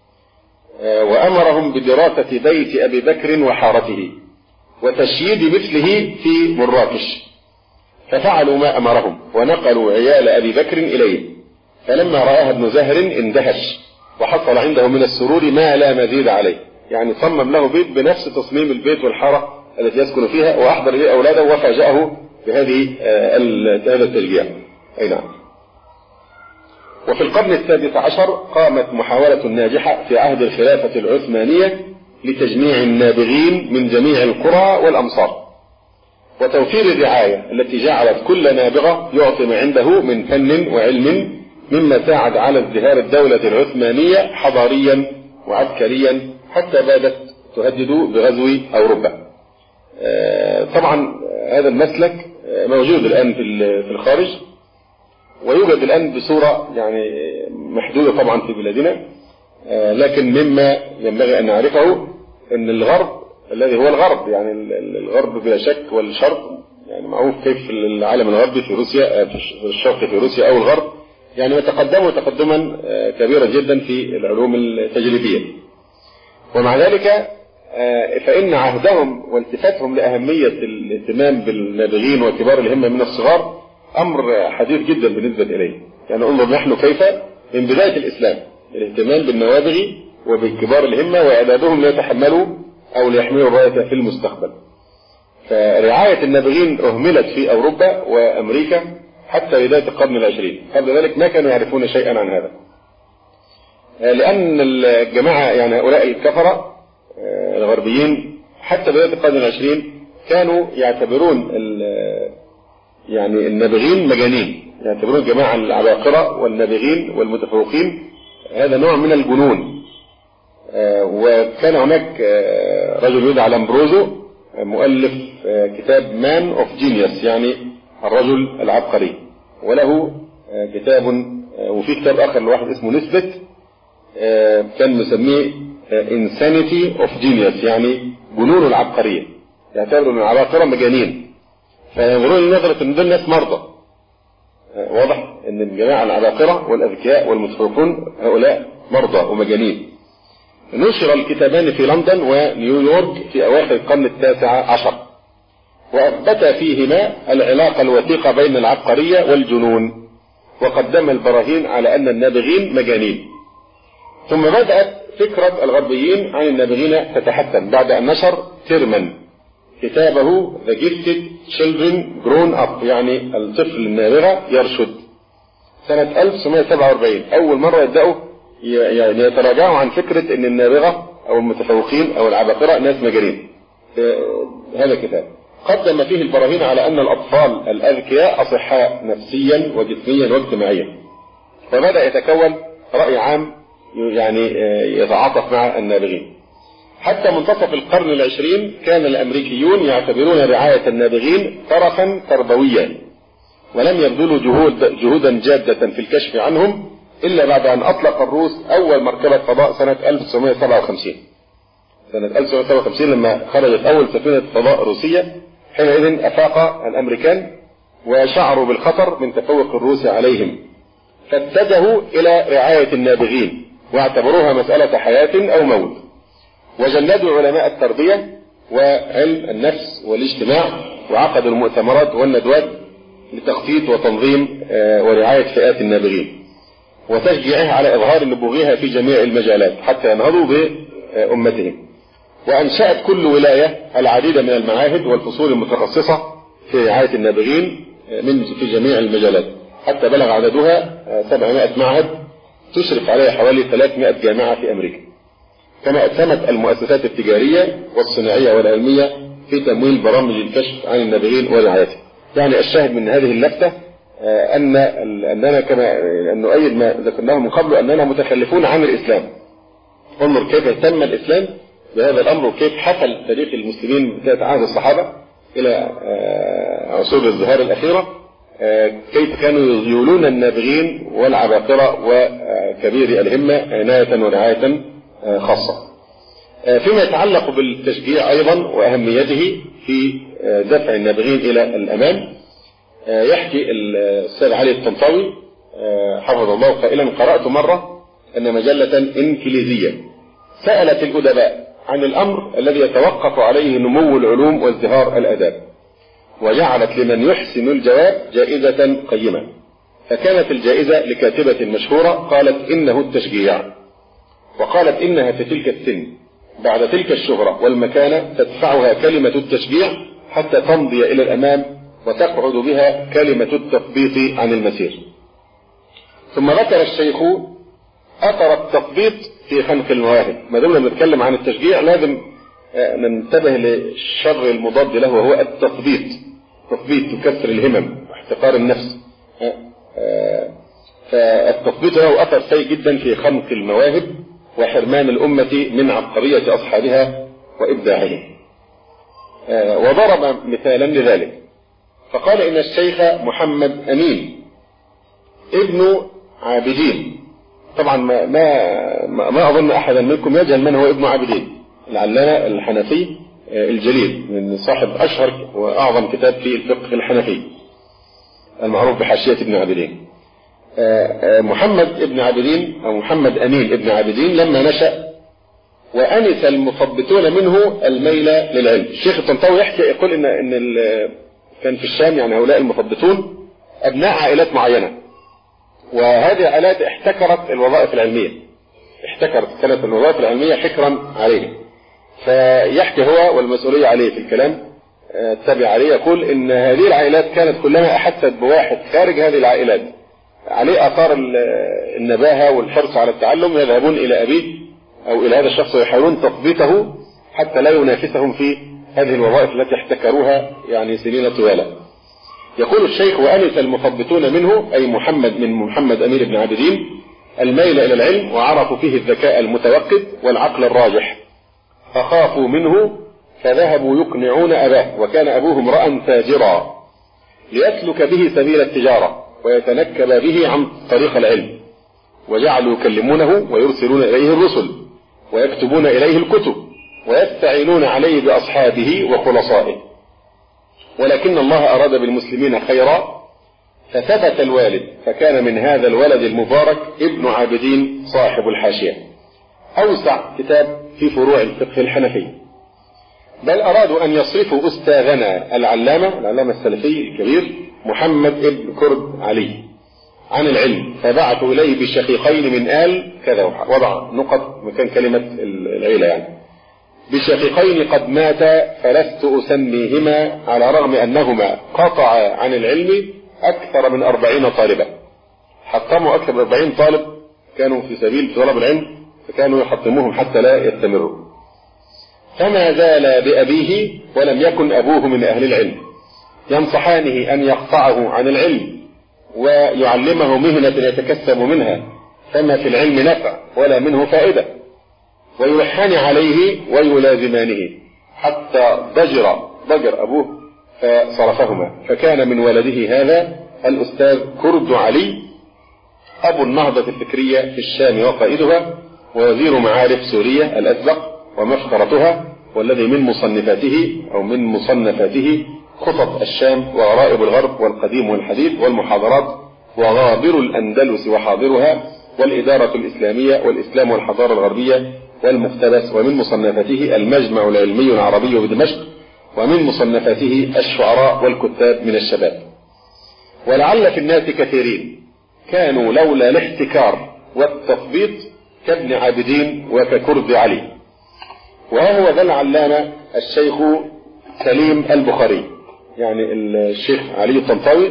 وأمرهم بدراسة بيت أبي بكر وحارته وتشييد مثله في مراكش، ففعلوا ما أمرهم ونقلوا عيال أبي بكر إليه. فلما رآها ابن زهر اندهش وحصل عنده من السرور ما لا مزيد عليه، يعني صمم له بيت بنفس تصميم البيت والحارة التي يسكن فيها وأحضر إليه أولاده وفاجأه بهذا التشجيع. أي نعم. وفي القرن السادس عشر قامت محاولة ناجحة في عهد الخلافة العثمانية لتجميع النابغين من جميع القرى والأمصار وتوفير الرعاية التي جعلت كل نابغة يعطي ما عنده من فن وعلم، مما ساعد على ازدهار الدولة العثمانية حضاريا وعسكريا حتى بادت تهدد بغزو أوروبا. طبعا هذا المسلك موجود الآن في الخارج ويوجد الآن بصورة يعني محدودة طبعا في بلادنا، لكن مما ينبغي أن نعرفه أن الغرب الذي هو الغرب، يعني الغرب بلا شك والشرق، يعني معروف كيف العالم الغربي في روسيا في الشرق في روسيا أو الغرب يعني يتقدموا تقدما كبيرا جدا في العلوم التجريبية. ومع ذلك فإن عهدهم والتفاتهم لأهمية الاهتمام بالنابغين وكبار الهمة من الصغار أمر حديث جدا بالنسبة إليه. يعني انظر نحن كيف من بداية الإسلام الاهتمام بالنوابغ وبكبار الهمة وإعدادهم ليتحملوا أو ليحملوا الراية في المستقبل. فرعاية النابغين أهملت في أوروبا وأمريكا حتى بداية القرن العشرين. قبل ذلك ما كانوا يعرفون شيئا عن هذا، لأن الجماعة يعني هؤلاء الكفرة الغربيين حتى بداية القرن العشرين كانوا يعتبرون يعني النابغين مجانين، يعتبرون الجماعة العباقرة والنابغين والمتفوقين هذا نوع من الجنون. وكان هناك رجل يدعى لامبروزو مؤلف كتاب مان اوف جينيوس، يعني الرجل العبقري، وله كتاب، وفي كتاب آخر لواحد اسمه نسبة كان مسميه insanity of genius، يعني جنون العبقرية. يعتبروا ان العباقرة مجانين، فينظرون لنظرة ان دول ناس مرضى. واضح ان الجماعة العباقرة والاذكياء والمتفوقون هؤلاء مرضى ومجانين. نشر الكتابان في لندن ونيويورك في اواخر القرن ال19، واثبت فيهما العلاقة الوثيقة بين العبقرية والجنون، وقدم البراهين على ان النابغين مجانين. ثم بدأت فكرة الغربيين عن النابغين تتحسن بعد ان نشر تيرمان كتابه The Gifted Children Grown Up، يعني الطفل النابغة يرشد، سنة 1947. أول مرة يبدأوا يعني يتراجعوا عن فكرة أن النابغة أو المتفوقين أو العباقرة ناس مجانين. هذا الكتاب قدم فيه البراهين على أن الأطفال الأذكياء أصحاء نفسيا وجسميا واجتماعيا، فبدأ يتكون رأي عام يعني يتعاطف مع النابغين. حتى منتصف القرن العشرين كان الأمريكيون يعتبرون رعاية النابغين طرفا تربويا، ولم يبذلوا جهودا جادة في الكشف عنهم إلا بعد أن أطلق الروس أول مركبة فضاء سنة 1957. سنة 1957 لما خرجت أول سفينة فضاء روسية، حينئذ أفاق الأمريكان وشعروا بالخطر من تفوق الروس عليهم، فاتجهوا إلى رعاية النابغين واعتبروها مسألة حياة أو موت، وجندوا علماء التربية وعلم النفس والاجتماع، وعقدوا المؤتمرات والندوات لتخطيط وتنظيم ورعاية فئات النابغين وتشجيعها على إظهار نبوغها في جميع المجالات حتى ينهضوا بأمتهم. وأنشأت كل ولاية العديد من المعاهد والفصول المتخصصة في رعاية النابغين في جميع المجالات، حتى بلغ عددها 700 معهد تشرف عليها حوالي 300 جامعة في أمريكا. كما أسهمت المؤسسات التجارية والصناعية والعلمية في تمويل برامج الكشف عن النابغين ورعايته. يعني الشاهد من هذه اللفتة أننا كما نؤيد ما ذكرناه من قبل أننا متخلفون عن الإسلام. انظر كيف اهتم الإسلام بهذا الأمر، وكيف حصل تاريخ المسلمين بداية عهد الصحابة إلى عصور الازدهار الأخيرة، كيف كانوا يولون النابغين والعباقرة وكبير الهمة عناية ورعاية خاصة. فيما يتعلق بالتشجيع أيضا وأهميته في دفع النابغين إلى الأمام، يحكي الأستاذ علي الطنطاوي حفظه الله قائلا: قرأت مرة أن مجلة إنجليزية سألت الأدباء عن الأمر الذي يتوقف عليه نمو العلوم وازدهار الآداب، وجعلت لمن يحسن الجواب جائزة قيمة، فكانت الجائزة لكاتبة مشهورة قالت إنه التشجيع، وقالت إنها في تلك السن بعد تلك الشهرة والمكانة تدفعها كلمة التشجيع حتى تمضي إلى الأمام وتقعد بها كلمة التثبيط عن المسير. ثم ذكر الشيخ أثر التثبيط في خنق المواهب. ما دمنا نتكلم عن التشجيع لازم ننتبه للشر المضاد له، وهو التثبيط. تثبيط تكسر الهمم واحتقار النفس. فالتثبيط له أثر سيء جدا في خنق المواهب وحرمان الأمة من عبقرية أصحابها وإبداعهم. وضرب مثالا لذلك فقال إن الشيخ محمد أمين ابن عابدين، طبعا ما أظن أحدا منكم يجهل من هو ابن عابدين، العلامة الحنفي الجليل، من صاحب أشهر وأعظم كتاب في الفقه الحنفي المعروف بحاشية ابن عابدين. محمد ابن عابدين أو محمد أمين ابن عابدين لما نشأ وأنس المثبتون منه الميل للعلم. الشيخ الطنطاوي يحكي يقول إن كان في الشام يعني هؤلاء المثبتون أبناء عائلات معينة، وهذه العائلات احتكرت الوظائف العلمية، احتكر كانت الوظائف العلمية حكرا عليه، فيحكي هو والمسؤولية عليه في الكلام التابع عليه، يقول إن هذه العائلات كانت كلما أحست بواحد خارج هذه العائلات عليه آثار النباهة والحرص على التعلم يذهبون إلى أبيه أو إلى هذا الشخص ويحاولون تثبيته حتى لا ينافسهم في هذه الوظائف التي احتكروها يعني سنين طويلة. يقول الشيخ: وأنس المثبتون منه أي محمد أمير بن عابدين الميل إلى العلم، وعرفوا فيه الذكاء المتوقد والعقل الراجح، فخافوا منه فذهبوا يقنعون أباه، وكان أبوه امرأ تاجرا، ليسلك به سبيل التجارة ويتنكب به عن طريق العلم، وجعلوا يكلمونه ويرسلون إليه الرسل ويكتبون إليه الكتب ويستعينون عليه بأصحابه وخلصائه، ولكن الله أراد بالمسلمين خيرا فثبت الوالد، فكان من هذا الولد المبارك ابن عابدين صاحب الحاشية، أوسع كتاب في فروع الفقه الحنفي. بل أرادوا أن يصرفوا أستاذنا العلامة السلفي الكبير محمد ابن كرد علي عن العلم، فبعثوا إليه بشقيقين من آل كذا، وضع نقط مكان كلمة العيلة يعني، بشقيقين قد مات فلست أسميهما، على رغم أنهما قطع عن العلم أكثر من 40 طالبا، حطموا أكثر من 40 طالب كانوا في سبيل طلب العلم، فكانوا يحطموهم حتى لا يستمروا. فما زال بأبيه ولم يكن أبوه من أهل العلم ينصحانه أن يقطعه عن العلم ويعلمه مهنة يتكسب منها، فما في العلم نفع ولا منه فائدة، ويلحان عليه ويلازمانه، حتى ضجر أبوه فصرفهما، فكان من ولده هذا الأستاذ كرد علي أبو النهضة الفكرية في الشام وقائدها، ووزير معارف سوريا الأسبق ومفخرتها، والذي من مصنفاته خطط الشام وغرائب الغرب والقديم والحديث والمحاضرات وغابر الأندلس وحاضرها والإدارة الإسلامية والإسلام والحضارة الغربية والمقتبس، ومن مصنفاته المجمع العلمي العربي بدمشق، ومن مصنفاته الشعراء والكتاب من الشباب. ولعل في الناس كثيرين كانوا لولا الاحتكار والتثبيط كابن عابدين وككرد علي. وها هو ذا العلامة الشيخ سليم البخاري، يعني الشيخ علي الطنطاوي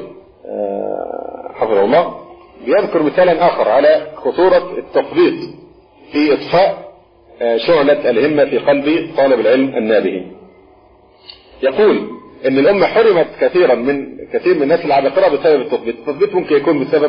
حفظه الله، بيذكر مثالا آخر على خطورة التثبيط في إطفاء شعلة الهمة في قلب طالب العلم النابه. يقول ان الامة حرمت كثير من الناس العباقرة بسبب التثبيط. التثبيط ممكن يكون بسبب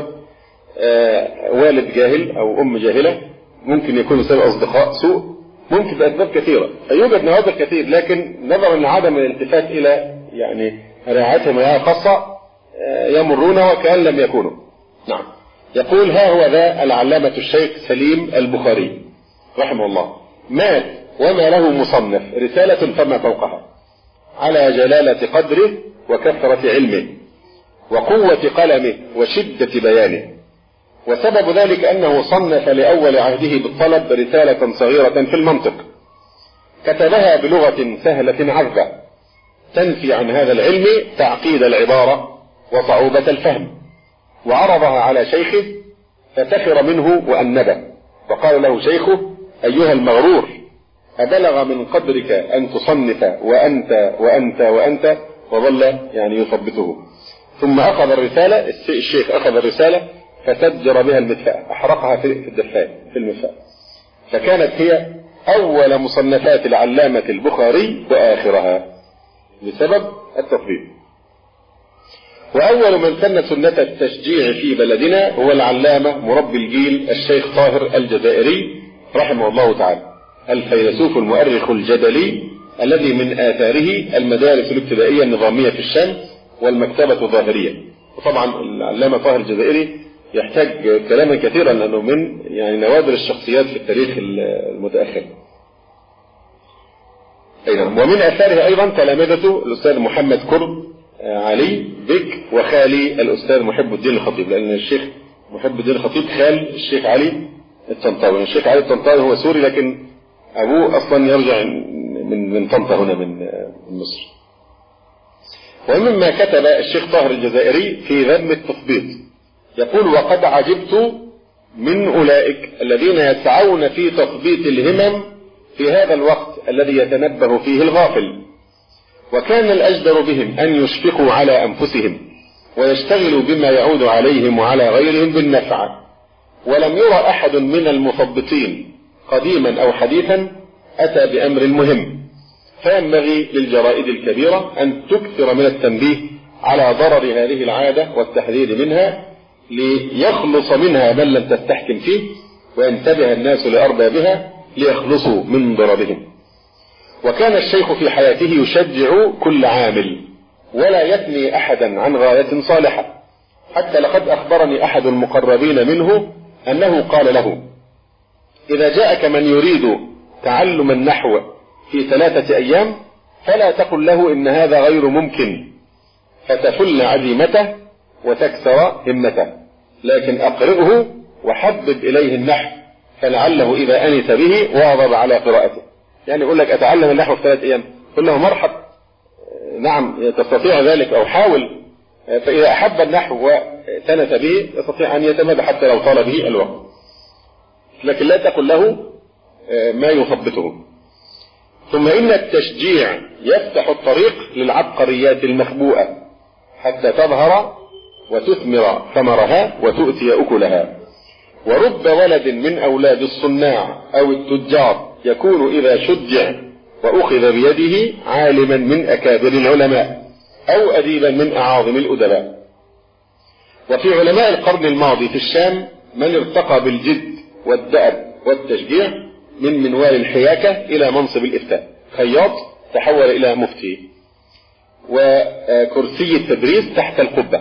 والد جاهل او ام جاهلة، ممكن يكون بسبب اصدقاء سوء، ممكن باسباب كثيرة، فيوجد نوادر كثير، لكن نظرا لعدم الالتفات الى يعني رعايتهم رعاية خاصة يمرون وكأن لم يكونوا. نعم. يقول: ها هو ذا العلامة الشيخ سليم البخاري رحمه الله مات وما له مصنف رسالة فما فوقها، على جلالة قدره وكثرة علمه وقوة قلمه وشدة بيانه، وسبب ذلك أنه صنف لأول عهده بالطلب رسالة صغيرة في المنطق، كتبها بلغة سهلة عذبة تنفي عن هذا العلم تعقيد العبارة وصعوبة الفهم، وعرضها على شيخه فسخر منه وأنبه، وقال له شيخه: أيها المغرور، أبلغ من قدرك أن تصنف وأنت وأنت وأنت، وظل يعني يثبته. ثم أخذ الرسالة، الشيخ أخذ الرسالة فسجر بها المدفأة، أحرقها في الدفاء في المدفأة، فكانت هي أول مصنفات العلامة البخاري وآخرها بسبب التثبيت. وأول من سن سنة التشجيع في بلدنا هو العلامة مربي الجيل الشيخ طاهر الجزائري رحمه الله تعالى، الفيلسوف المؤرخ الجدلي الذي من آثاره المدارس الابتدائية النظامية في الشام والمكتبة الظاهرية. وطبعا العلامة طاهر الجزائري يحتاج كلاما كثيرا لأنه من يعني نوادر الشخصيات في التاريخ المتأخر. ومن آثاره أيضا تلامذته الأستاذ محمد كرد علي بك وخالي الأستاذ محب الدين الخطيب، لأن الشيخ محب الدين الخطيب خال الشيخ علي الطنطاوي. الشيخ علي الطنطاوي هو سوري لكن أبوه أصلا يرجع من طنطا هنا من مصر. ومما كتب الشيخ طاهر الجزائري في ذم التثبيط يقول: وقد عجبت من أولئك الذين يسعون في تثبيت الهمم في هذا الوقت الذي يتنبه فيه الغافل. وكان الأجدر بهم أن يشفقوا على أنفسهم ويشتغلوا بما يعود عليهم وعلى غيرهم بالنفع. ولم يرى أحد من المثبطين قديما أو حديثا أتى بأمر مهم، فينبغي للجرائد الكبيرة أن تكثر من التنبيه على ضرر هذه العادة والتحذير منها، ليخلص منها من لم تستحكم فيه، وينتبه الناس لأربابها ليخلصوا من ضررهم. وكان الشيخ في حياته يشجع كل عامل ولا يثني أحدا عن غاية صالحة، حتى لقد أخبرني أحد المقربين منه أنه قال له: إذا جاءك من يريد تعلم النحو في 3 أيام فلا تقل له إن هذا غير ممكن فتفل عزيمته وتكسر همته، لكن أقرئه وحبب إليه النحو فلعله إذا أنس به واظب على قراءته. يعني يقول لك أتعلم النحو في 3 أيام، قل له مرحب، نعم تستطيع ذلك أو حاول، فإذا أحب النحو وثنت به يستطيع أن يتمادى حتى لو طال به الوقت، لكن لا تقل له ما يثبته. ثم إن التشجيع يفتح الطريق للعبقريات المخبوءة حتى تظهر وتثمر ثمرها وتؤتي أكلها. ورب ولد من أولاد الصناع أو التجار يكون إذا شجع وأخذ بيده عالما من أكابر العلماء أو أديبا من أعاظم الأدباء. وفي علماء القرن الماضي في الشام من ارتقى بالجد والدأب والتشجيع من منوال الحياكة إلى منصب الإفتاء، خياط تحول إلى مفتي، وكرسي التدريس تحت القبة.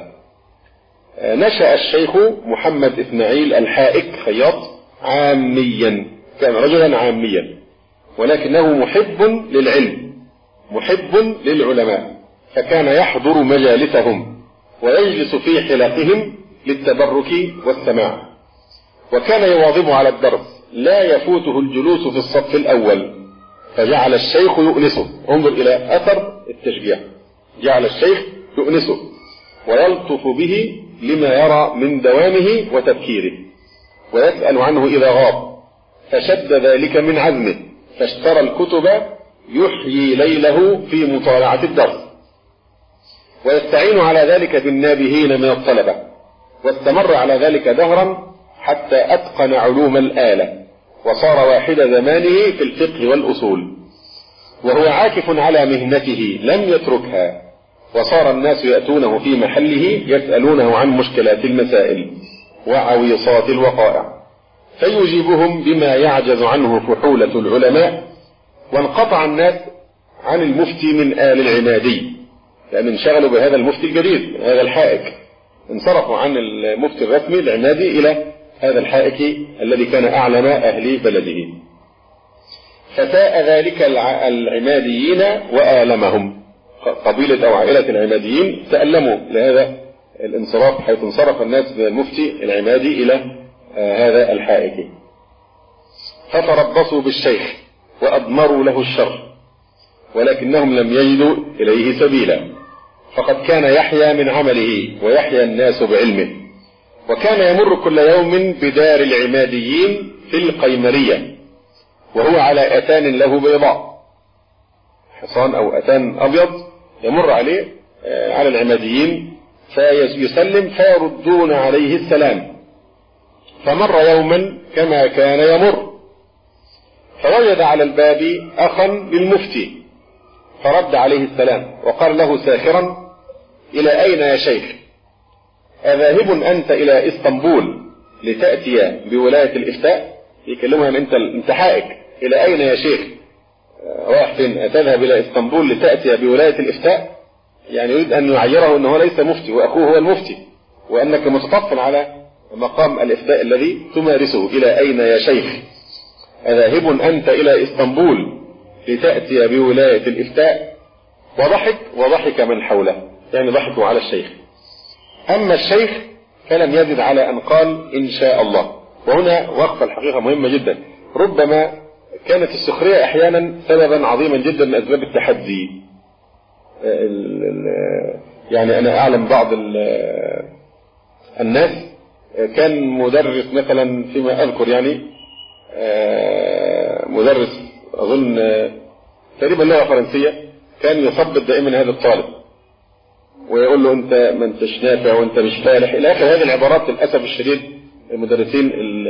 نشأ الشيخ محمد إسماعيل الحائك خياط عاميا، كان رجلا عاميا ولكنه محب للعلم محب للعلماء، فكان يحضر مجالسهم ويجلس في حلقهم للتبرك والسماع، وكان يواظب على الدرس لا يفوته الجلوس في الصف الأول، فجعل الشيخ يؤنسه. انظر إلى أثر التشجيع، جعل الشيخ يؤنسه ويلطف به لما يرى من دوامه وتفكيره، ويسأل عنه إذا غاب، فشد ذلك من عزمه فاشترى الكتب يحيي ليله في مطالعة الدرس، ويستعين على ذلك بالنابهين من الطلبة، واستمر على ذلك دهرا حتى أتقن علوم الآلة وصار واحد زمانه في الفقه والأصول، وهو عاكف على مهنته لم يتركها، وصار الناس يأتونه في محله يسألونه عن مشكلات المسائل وعويصات الوقائع فيجيبهم بما يعجز عنه فحولة العلماء. وانقطع الناس عن المفتي من آل العمادي، لأن انشغلوا بهذا المفتي الجديد هذا الحائك، انصرفوا عن المفتي الرسمي العمادي إلى هذا الحائك الذي كان أعلم أهل بلده، فساء ذلك العماديين وآلمهم. قبيلة أو عائلة العماديين تألموا لهذا الانصراف، حيث انصرف الناس من المفتي العمادي إلى هذا الحائك، فتربصوا بالشيخ وأضمروا له الشر، ولكنهم لم يجدوا إليه سبيلا، فقد كان يحيا من عمله ويحيا الناس بعلمه. وكان يمر كل يوم بدار العماديين في القيمرية وهو على أتان له بيضاء، حصان أو أتان أبيض يمر عليه على العماديين فيسلم فيردون عليه السلام. فمر يوما كما كان يمر، فوجد على الباب أخا للمفتي فرد عليه السلام وقال له ساخرا: إلى أين يا شيخ؟ أذاهب أنت إلى إسطنبول لتأتي بولاية الإفتاء؟ يكلمها أنت حائك، إلى أين يا شيخ؟ راح فين؟ أتذهب إلى إسطنبول لتأتي بولاية الإفتاء؟ يعني يريد أن يعيره أنه ليس مفتي وأخوه هو المفتي، وأنك متطفل على مقام الإفتاء الذي تمارسه. إلى أين يا شيخ؟ أذاهب أنت إلى إسطنبول لتأتي بولاية الإفتاء؟ وضحك من حوله، يعني ضحكوا على الشيخ. أما الشيخ فلم يزد على أن قال إن شاء الله. وهنا وقفة الحقيقة مهمة جدا، ربما كانت السخرية أحيانا سببا عظيما جدا من أسباب التحدي. يعني أنا أعلم بعض الناس كان مدرس مثلا فيما أذكر يعني مدرس أظن تقريبا لغة فرنسية، كان يثبط دائما هذا الطالب ويقول له أنت ما أنتش نافع وأنت مش فالح إلى آخر هذه العبارات. للأسف الشديد المدرسين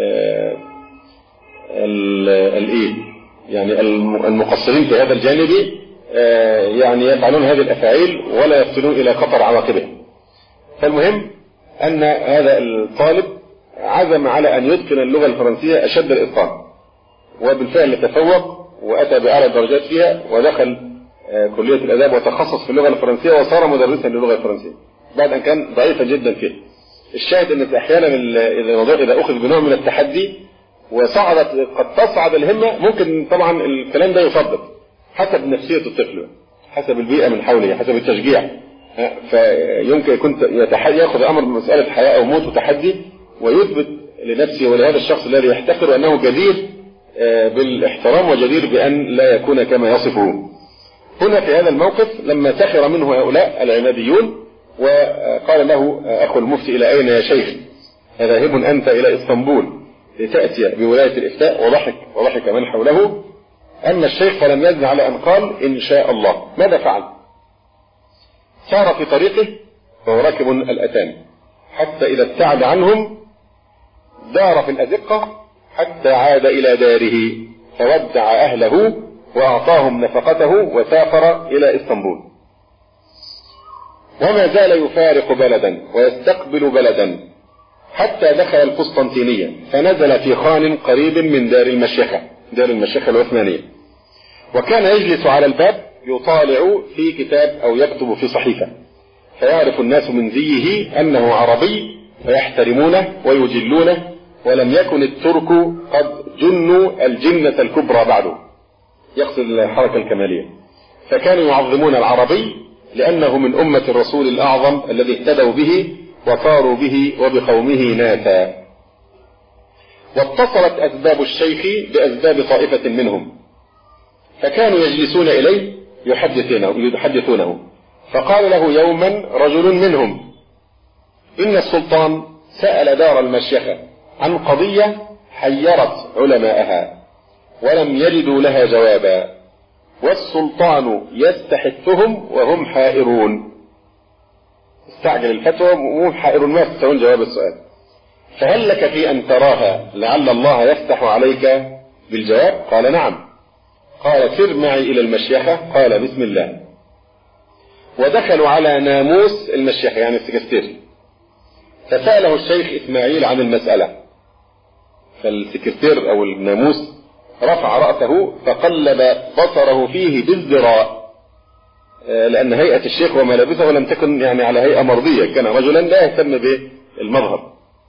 يعني المقصرين في هذا الجانب يعني يفعلون هذه الأفاعيل ولا يصلون إلى خطر عواقبه. فالمهم أن هذا الطالب عزم على أن يتقن اللغة الفرنسية أشد الإتقان، وبالفعل تفوق وأتى بأعلى الدرجات فيها ودخل كلية الآداب وتخصص في اللغة الفرنسية وصار مدرسا للغة الفرنسية بعد أن كان ضعيفا جدا فيه. الشاهد أن أحيانا إذا أخذ بنوع من التحدي وصعدت قد تصعد الهمة، ممكن طبعا الكلام ده يصدق حسب نفسية الطفل، حسب البيئة من حوله، حسب التشجيع. فيمكن يكون ياخذ أمر مسألة حياة أو موت وتحدي ويثبت لنفسه ولهذا الشخص الذي يحتقر أنه جدير بالاحترام وجدير بأن لا يكون كما يصفه. هنا في هذا الموقف لما سخر منه هؤلاء العماديون وقال له أخو المفتي إلى أين يا شيخ؟ ذاهب أنت إلى إسطنبول لتأتي بولاية الإفتاء؟ وضحك من حوله. أما الشيخ فلم يزن على أن قال إن شاء الله. ماذا فعل؟ سار في طريقه وهو راكب الأتان حتى إذا ابتعد عنهم دار في الأزقة حتى عاد إلى داره فودع أهله وأعطاهم نفقته وسافر إلى إسطنبول. وما زال يفارق بلدا ويستقبل بلدا حتى دخل القسطنطينية فنزل في خان قريب من دار المشيخة العثمانية، وكان يجلس على الباب يطالع في كتاب أو يكتب في صحيفة، فيعرف الناس من زيه أنه عربي فيحترمونه ويجلونه، ولم يكن الترك قد جنوا الجنة الكبرى بعده، يقصد الحركة الكمالية، فكانوا يعظمون العربي لأنه من أمة الرسول الأعظم الذي اهتدوا به وصاروا به وبقومه ناسا. واتصلت أسباب الشيخ بأسباب طائفة منهم، فكانوا يجلسون إليه يحدثونه. فقال له يوما رجل منهم إن السلطان سأل دار المشيخة عن قضية حيرت علماءها ولم يجدوا لها جوابا، والسلطان يستحثهم وهم حائرون. استعجل الفتوى وهم حائرون ما يستطيعون جواب السؤال، فهل لك في أن تراها لعل الله يفتح عليك بالجواب؟ قال نعم. قال سر معي إلى المشيخة. قال بسم الله. ودخلوا على ناموس المشيخة يعني السكرتير، فسأله الشيخ إسماعيل عن المسألة، فالسكرتير أو الناموس رفع رأسه فقلب بصره فيه بالذراع، لأن هيئة الشيخ وملابسه لم تكن يعني على هيئة مرضية، كان رجلا لا يهتم بالمظهر،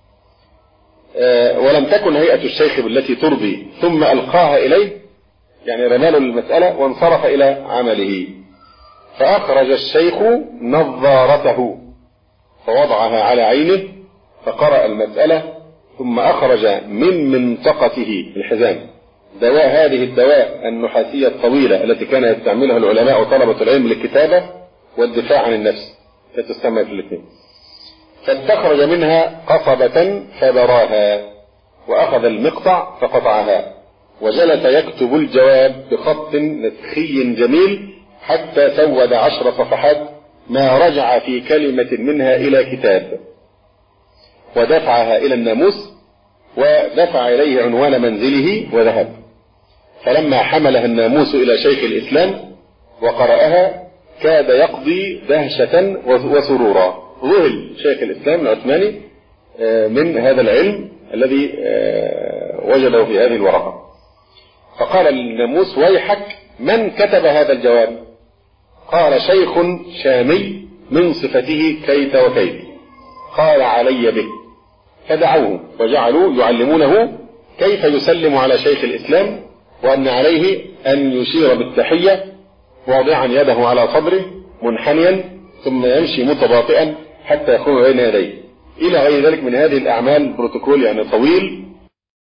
ولم تكن هيئة الشيخ بالتي ترضي، ثم ألقاها إليه يعني رماله المسألة وانصرف إلى عمله. فأخرج الشيخ نظارته فوضعها على عينه فقرأ المسألة، ثم أخرج من منطقته الحزام دواء هذه الدواء النحاسية الطويلة التي كان يستعملها العلماء وطلبة العلم للكتابة والدفاع عن النفس، تستعمل في الاثنين. فاستخرج منها قصبة فبراها وأخذ المقطع فقطعها وجلس يكتب الجواب بخط نسخي جميل حتى سود 10 صفحات ما رجع في كلمة منها إلى كتاب، ودفعها إلى الناموس ودفع إليه عنوان منزله وذهب. فلما حملها الناموس إلى شيخ الإسلام وقرأها كاد يقضي دهشة وسرورا. ذهل شيخ الإسلام العثماني من هذا العلم الذي وجده في هذه الورقة، فقال الناموس ويحك من كتب هذا الجواب؟ قال شيخ شامي من صفته كيت وكيت. قال علي به. فدعوه وجعلوا يعلمونه كيف يسلم على شيخ الإسلام، وأن عليه أن يشير بالتحية واضعا يده على صدره منحنيا ثم يمشي متباطئا حتى يكون بين يديه، إلى غير ذلك من هذه الأعمال. بروتوكول يعني طويل